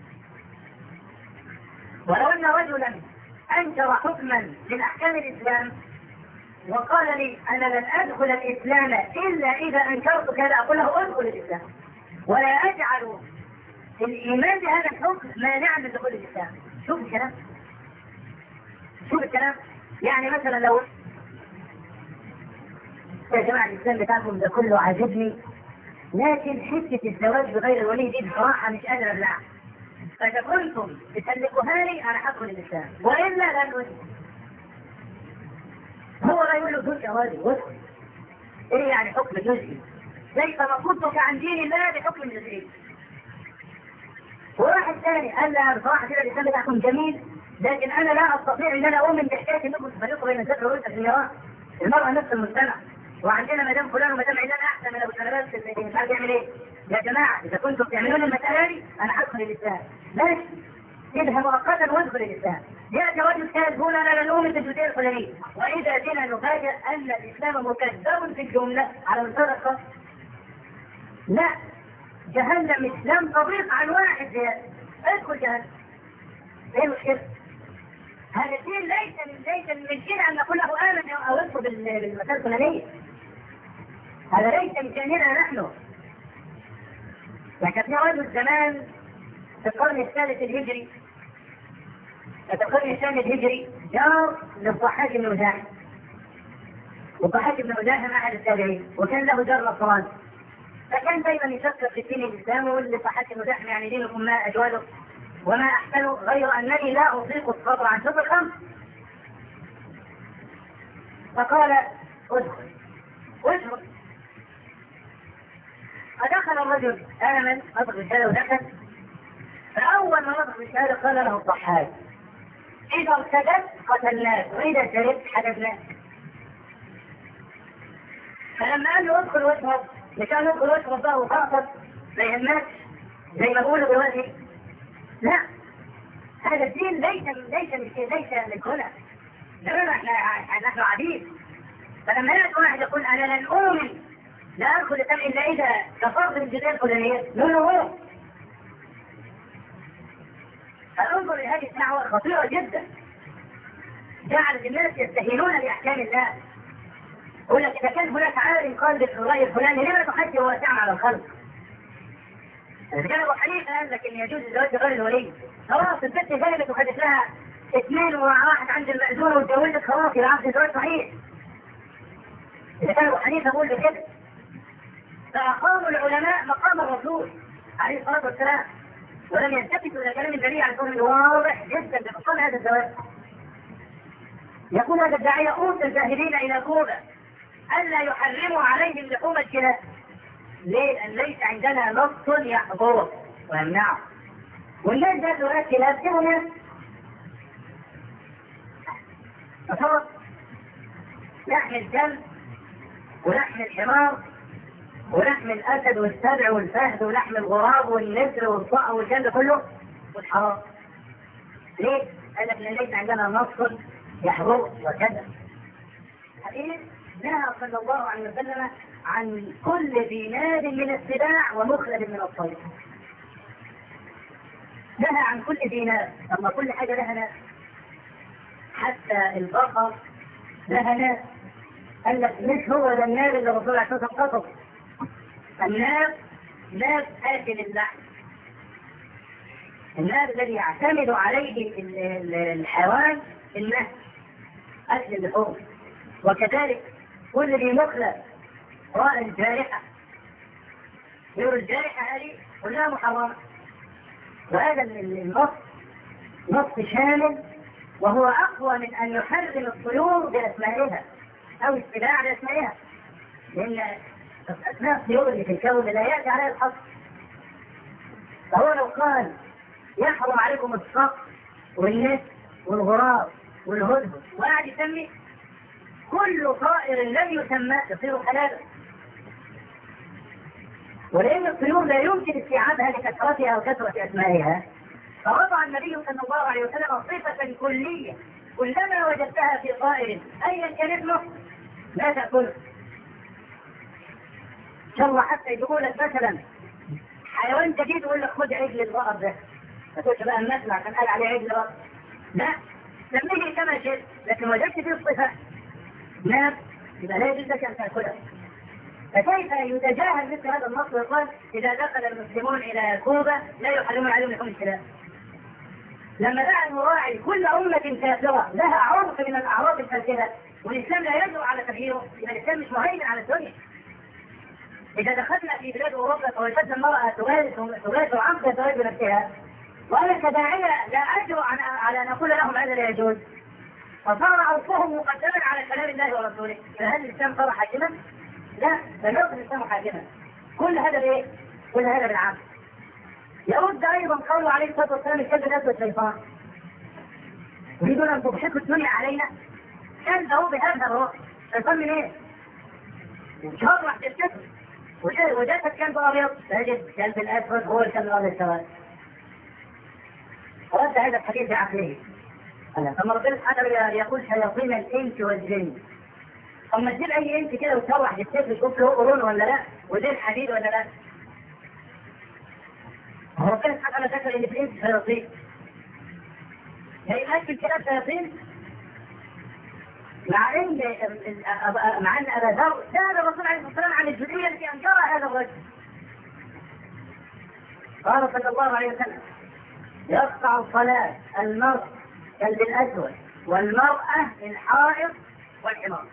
ولو أن رجلا أنكر حكما من أحكام الإسلام وقال لي أنا لن أدخل الإسلام إلا إذا أنكرت كذا، أقول له أدخل الإسلام ولا أجعل الإيمان بهذا الحكم مانعا من دخول الإسلام. شوف الكلام، شوف الكلام. يعني مثلا لو يا جماعة الإسلام بتاعكم ده كله عاجبني، لكن حتة الزواج بغير الولي دي بصراحة مش قادر أبلعها، فإذا كنتم تسلكوها لي أنا هدخل الإسلام وإلا لا أدخل. هو لا يقول له دون جوازي واسكت. ايه يعني حكم جزئي؟ ليس مصدك عن دين الله بحكم جزئي. وواحد ثاني قال لا بصراحه كده الاسلام بتاعكم جميل، لكن انا لا استطيع ان انا اؤمن بحكايه انكم تفرقوا بين الذكر والانثى في الميراث. المراه نفس المجتمع، وعندنا مدام فلان ومدام علان احسن من ابو سلامات اللي مش عارف يعمل ايه. يا جماعه اذا كنتم تعملون المساله دي انا هدخل الاسلام. ماشي، اذهب مؤقتا وادخل الاسلام. يأتي رجل ثالث يقول أنا لا نؤمن بالجزئية الفلانية، وإذا جينا نفاجأ أن الإسلام مكذب في الجملة على مستوى الأشخاص. لا، جهنم إسلام تضيق عن واحد زيادة، ادخل جهنم. إيه المشكلة؟ هذا الدين ليس من ليس من كده أن نقول له آمن أو ادخل بالمسألة الفلانية. هذا ليس من شأننا نحن. يعني كان رجل زمان في القرن الثالث الهجري، في القرن الثاني الهجري جار للضحاك بن مزاحم، والضحاك بن مزاحم أحد التابعين، وكان له جار نصراني، فكان دائما يفكر في دين الإسلام ويقول للضحاك بن مزاحم يعني دينكم ما أجواله وما أحسنه، غير أنني لا أطيق الصبر عن شرب الخمر. فقال ادخل ادخل. فدخل الرجل آمن نطق بالشهادة ودخل. فأول ما نطق بالشهادة قال له الضحاك إذا ارتدت قتلناك وإذا شربت حدثناك. فلما قال له ادخل واشرب، لكان ادخل واشرب بقى وفقط ما يهمكش زي ما بقولوا دلوقتي. لا، هذا الدين ليس ليس ليس ليس هنا، ده احنا نحن عبيد. فلما يأتي واحد يقول انا لن اؤمن لا ادخل الاسلام الا اذا كفرت بالجزئيه الفلانيه، نقول له فانظر لهذه الدعوه خطيره جدا، جعلت الناس يستهينون باحكام الله. يقول لك اذا كان هناك عالم قال بالراي الفلاني لما تحدي واسعا على الخلق؟ اذا كان ابو حنيفه قال لك ان يجوز الزواج بغير الولي، خلاص البنت ذهبت وخدت لها اثنين وراحت عند المأذون واتجوزت، خلاص يبقى عقد الزواج صحيح. اذا كان ابو حنيفه يقول بكده، فاقاموا العلماء مقام الرسول عليه الصلاه والسلام، ولم يلتفتوا الى كلام النبي عليه الصلاه والسلام واضح جدا بمقام هذا الزواج. يقول هذا الداعيه اوصى الجاهلين الى كوبا الا يحرموا عليهم لحوم الكلاب. ليه؟ لان ليس عندنا نص يحظره ويمنعه، والناس ذات رؤى كلاب فيهم ناس. فصار لحم الجلد ولحم الحمار ولحم الاسد والسبع والفهد ولحم الغراب والنسر والصقر والجلد كله والحرام. ليه؟ قال لك ليس عندنا نص يحظر وكذا. حديث نهى صلى الله عليه وسلم عن كل ذي ناب من السباع ومخلب من الطير. نهى عن كل ذي ناب، أما كل حاجة لها ناب، حتى البقر لها ناب. قال لك مش هو ده الناب اللي الرسول عليه الصلاة والسلام قصد. الناب ناب آكل اللحم، الناب الذي يعتمد عليه الحيوان النهب أكل اللحوم. وكذلك كل ذي مخلب راء الجارحة، يقول الجارحة هذه كلها محرمة. وهذا النص نص شامل، وهو أقوى من أن يحرم الطيور بأسمائها أو السباع بأسمائها، لأن أسماء الطيور اللي في الكون لا يأتي عليها الحصر. فهو لو قال يحرم عليكم الصقر والنسر والغراب والهدهد وقعد يسمي كل طائر لم يسمى يصير حلالا. ولأن الطيور لا يمكن استيعابها لكثرتها أو كثرة أسمائها، فوضع النبي صلى الله عليه وسلم صفة كلية كلما وجدتها في طائر أيا كان اسمه لا تأكله. إن شاء الله حتى يجيبوا لك مثلا حيوان جديد يقول لك خذ عجل البقر ده، ما تقولش بقى النسمع عشان قال عليه عجل بقر، لا سميه كما شئت، لكن وجدت فيه الصفة ناب يبقى لا يجوز لك أن تأكلها. فكيف يتجاهل مثل هذا النص ويقال إذا دخل المسلمون إلى كوبا لا يحرمون عليهم لحوم الكلاب؟ لما دعا المراعي كل أمة كافرة لها عرف من الأعراف الفاسدة والإسلام لا يجرؤ على تغييره، يبقى الإسلام مش مهيمن على الدنيا. إذا دخلنا في بلاد أوروبا فوجدنا المرأة تغادر عقد الزواج بنفسها، وأنا كداعية لا أجرؤ على أن أقول لهم هذا لا يجوز، فصار عرفهم مقدما على كلام الله ورسوله. فهل الإسلام صار حاكما؟ لا، لم يكن الإسلام حاكما. كل هذا بإيه؟ كل هذا بالعقل. يرد أيضا قوله عليه الصلاة والسلام الكلب الأسود شيطان. يريدون أن تضحكوا الدنيا علينا؟ كان هو بهذا الروح شيطان من إيه؟ شرح الكتب وجدت كلب أبيض تجد كلب الأسود هو الكلب الأبيض سواء. رد هذا الحديث بعقله. ثم ربنا سبحانه يقول شياطين الإنس والجن. أما تجيب أي إنس كده وتروح بالسيف تشوف له قرون ولا لا، وزين حديد ولا لا. ربنا سبحانه ذكر إن في الإنس شياطين. يعني في الكلام شياطين، مع إن مع إن أبا ذر سأل الرسول عليه الصلاة والسلام عن الجزئية التي أنكرها هذا الرجل. قال صلى الله عليه وسلم: يقطع الصلاة المرء كلب الأسود والمرأة الحائض والحمار.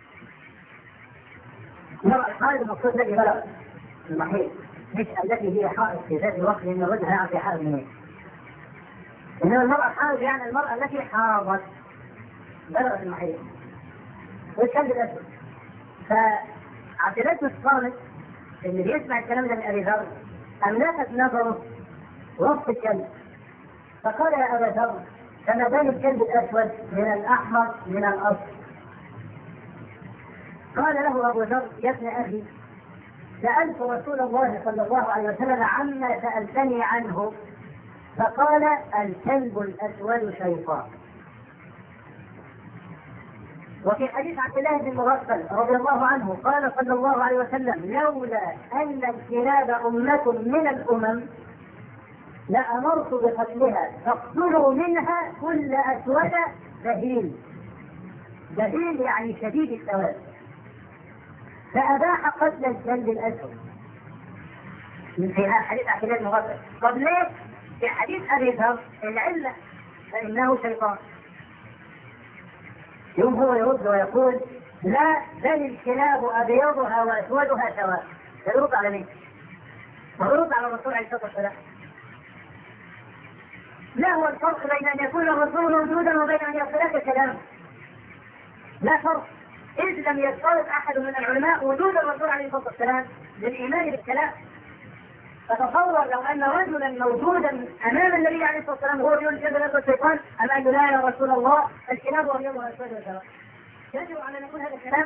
المرأة الحائض المقصود التي بلغ المحيط، مش التي هي حائض في ذات الوقت، لأن الرجل هيعطي حائض منين. إنما المرأة الحائض يعني المرأة التي حاضت بلغت المحيط والكلب الأسود. فاعتدت الصامت اللي بيسمع الكلام ده من أبي ذر أملكت نظره وسط الكلب، فقال: يا أبا ذر، كما بين الكلب الأسود من الأحمر من الأصل. قال له أبو ذر: يا ابن أخي، سألت رسول الله صلى الله عليه وسلم عما سألتني عنه، فقال: الكلب الأسود شيطان. وفي حديث عبد الله بن مغفل رضي الله عنه قال صلى الله عليه وسلم: لولا أن الكلاب أمة من الأمم لأمرت بقتلها، فاقتلوا منها كل أسود ذهيل. ذهيل يعني شديد السواد. فأباح قتل الكلب الأسود في حديث عبد الله بن مغفل. طب ليه؟ في حديث أبي ذر العلة فإنه شيطان. يوم هو يرد ويقول: لا، بل الكلاب أبيضها وأسودها سواء. يرد على مين؟ ويرد على الرسول عليه الصلاة والسلام. لا هو الفرق بين أن يكون الرسول موجودا وبين أن يصلك الكلام. لا فرق، إذ لم يشترط أحد من العلماء وجود الرسول عليه الصلاة والسلام للإيمان بالكلام. فتصور لو أن رجلا موجودا أمام النبي عليه الصلاة والسلام وهو يقول كذا لك الشيطان، أم أن لا يا رسول الله الكلاب وأبيض وأسود سواء، يجب على أن يكون هذا الكلام.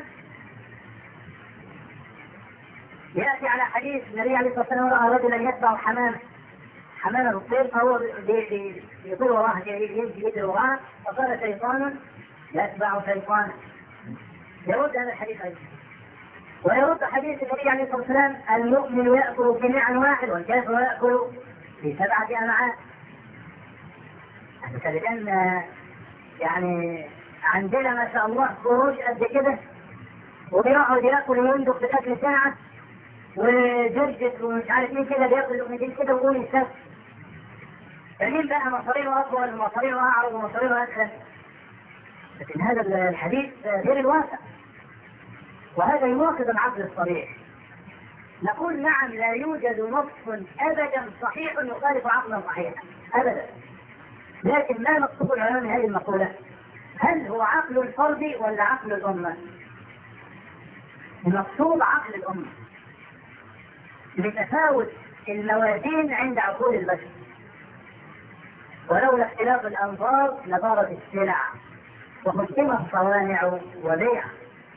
يأتي على حديث النبي عليه الصلاة والسلام: رأى رجلا يتبع حمام حمامة الطير فهو يطير وراها يمشي يجري وراها، فصار شيطان يتبع شيطانا. يرد هذا الحديث أيضا. ويرد حديث النبي عليه الصلاة والسلام: المؤمن يأكل في نعم واحد والكافر يأكل في سبعة أمعاء. فالآن يعني عندنا ما شاء الله خروج قد كده، وبيقعد ياكل ويندق في الاكل ساعه، وجرجت ومش عارف مين كده بياكل لقمتين كده ويقوم يستف. فمين بقى مصارينه اطول ومصارينه اعرض ومصارينه ادخل؟ لكن هذا الحديث غير الواقع، وهذا يناقض العقل الصريح. نقول نعم لا يوجد نص ابدا صحيح يخالف عقلا صحيحا ابدا، لكن ما مقصود العلماء من هذه المقولة؟ هل هو عقل الفرد ولا عقل الأمة؟ المقصود عقل الأمة لتفاوت الموازين عند عقول البشر، ولولا اختلاف الأنظار لبارت السلع وختمت الصوانع وبيع.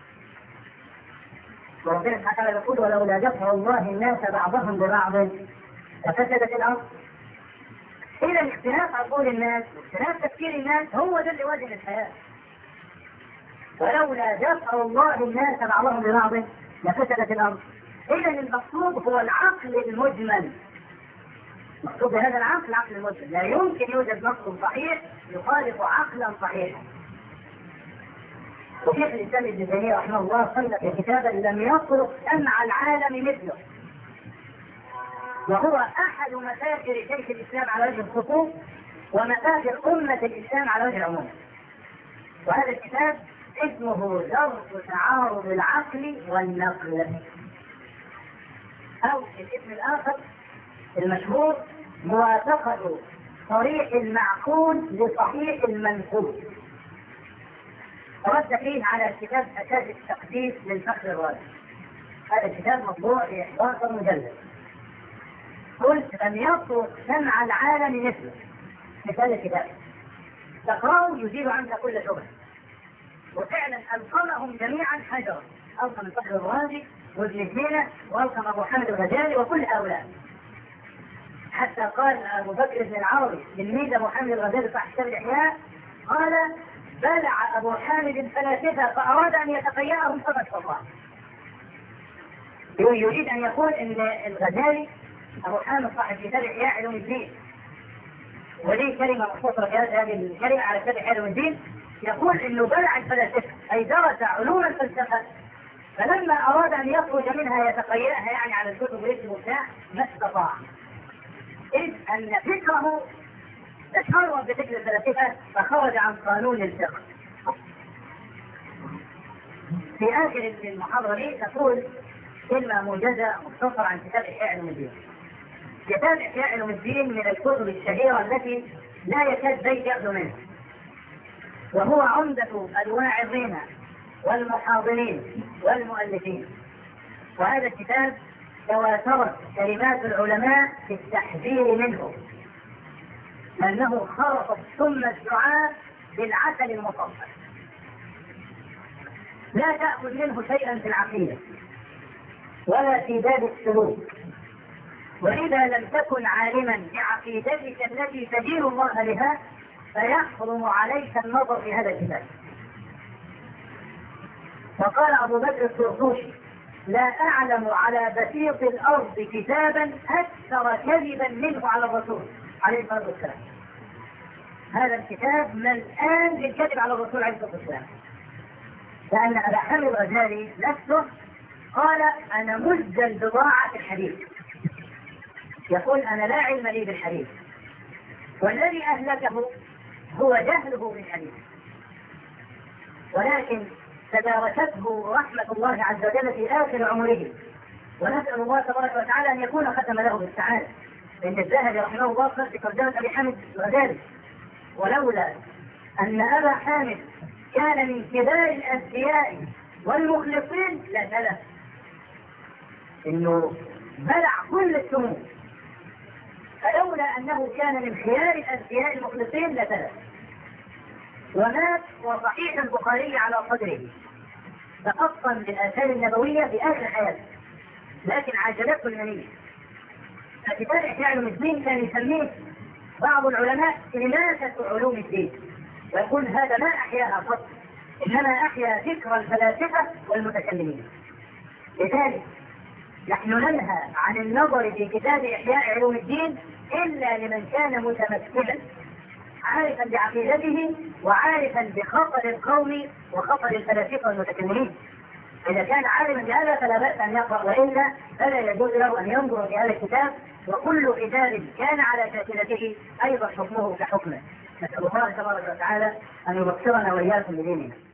وربنا سبحانه وتعالى يقول: ولولا دفع الله الناس بعضهم ببعض لفسدت الأرض. إذا اختلاف عقول الناس واختلاف تفكير الناس هو ده اللي وزن الحياة. ولولا دفع الله الناس بعضهم ببعض لفسدت الأرض. إذا المقصود هو العقل المجمل. مقصود بهذا العقل العقل المجمل، لا يمكن يوجد نص صحيح يخالف عقلا صحيحا. وشيخ الإسلام ابن تيمية رحمه الله صنف كتابا لم يخلق سمع العالم مثله، وهو أحد مفاخر شيخ الإسلام على وجه الخصوص ومفاخر أمة الإسلام على وجه العموم. وهذا الكتاب اسمه درس تعارض العقل والنقل، أو الاسم الآخر المشهور موافقة صريح المعقول لصحيح المنقول. رد فيه على الكتاب أساس التقديس للفخر الرازي. هذا الكتاب مطبوع في إحدى عشر مجلد. قلت لم يطرق سمع العالم مثله. مثال الكتاب تقرأه يزيل عنك كل شبهة، وفعلا ألقمهم جميعا حجرا. ألقم الفخر الرازي وابن سينا وألقم أبو حامد الغزالي وكل هؤلاء، حتى قال أبو بكر بن العربي تلميذ أبو حامد الغزالي صاحب كتاب الإحياء، قال: بلع أبو حامد الفلاسفة فأراد أن يتقيأهم فما استطاع. يريد أن يقول أن الغزالي أبو حامد صاحب كتاب إحياء علوم الدين، وليه كلمة مختصرة في هذه الكلمة على كتاب إحياء علوم الدين، يقول إنه بلع الفلاسفة أي درس علوم الفلسفة، فلما أراد أن يخرج منها يتقيأها يعني على الكتب ويكتب وبتاع ما استطاع، إذ أن فكره تشهر بفكر الفلاسفة فخرج عن قانون الفقه. في آخر المحاضرة لي تقول كلمة موجزة مختصرة عن كتاب إحياء علوم الدين. كتاب إحياء علوم الدين من الكتب الشهيرة التي لا يكاد بيت يأخذ منها، وهو عمدة الواعظين والمحاضرين والمؤلفين. وهذا الكتاب تواترت كلمات العلماء في التحذير منه، لأنه خرط ثم الدعاء بالعسل المصفى. لا تأخذ منه شيئا في العقيدة ولا في باب السلوك، وإذا لم تكن عالما بعقيدتك التي تدين الله بها فيحرم عليك النظر في هذا الكتاب. وقال أبو بكر الطرطوشي: لا أعلم على بسيط الأرض كتابا أكثر كذبا منه على الرسول عليه الصلاة والسلام. هذا الكتاب ملآن بالكذب على الرسول عليه الصلاة والسلام، لأن أبا حامد الغزالي نفسه قال: أنا مزجل بضاعة الحديث. يقول: أنا لا علم لي بالحديث، والذي أهلكه هو جهله بالحديث، ولكن تداركته رحمة الله عز وجل في آخر عمره، ونسأل الله تبارك وتعالى أن يكون ختم له بالسعادة. إن الذهبي رحمه الله قال في ترجمة أبي حامد الغزالي: ولولا أن أبا حامد كان من كبار الأذكياء والمخلصين لتلف. إنه بلع كل السموم، فلولا أنه كان من خيار الأذكياء المخلصين لتلف. ومات وصحيح البخاري على صدره تقطن بالآثار النبوية في آخر حياته، لكن عجلته المنية. فكتاب إحياء علوم الدين كان يسميه بعض العلماء كناسة علوم الدين، ويقول: هذا ما أحياها قط، إنما أحيا فكر الفلاسفة والمتكلمين. لذلك نحن ننهى عن النظر في كتاب إحياء علوم الدين إلا لمن كان متمكنا عارفا بعقيدته وعارفا بخطر القوم وخطر الفلاسفة والمتكلمين. إذا كان عالما بهذا فلا بأس أن يقرأ، وإلا فلا يجوز له أن ينظر في هذا الكتاب، وكل كتاب كان على شاكلته أيضا حكمه كحكمه. نسأل الله تبارك وتعالى أن يبصرنا وإياكم بديننا.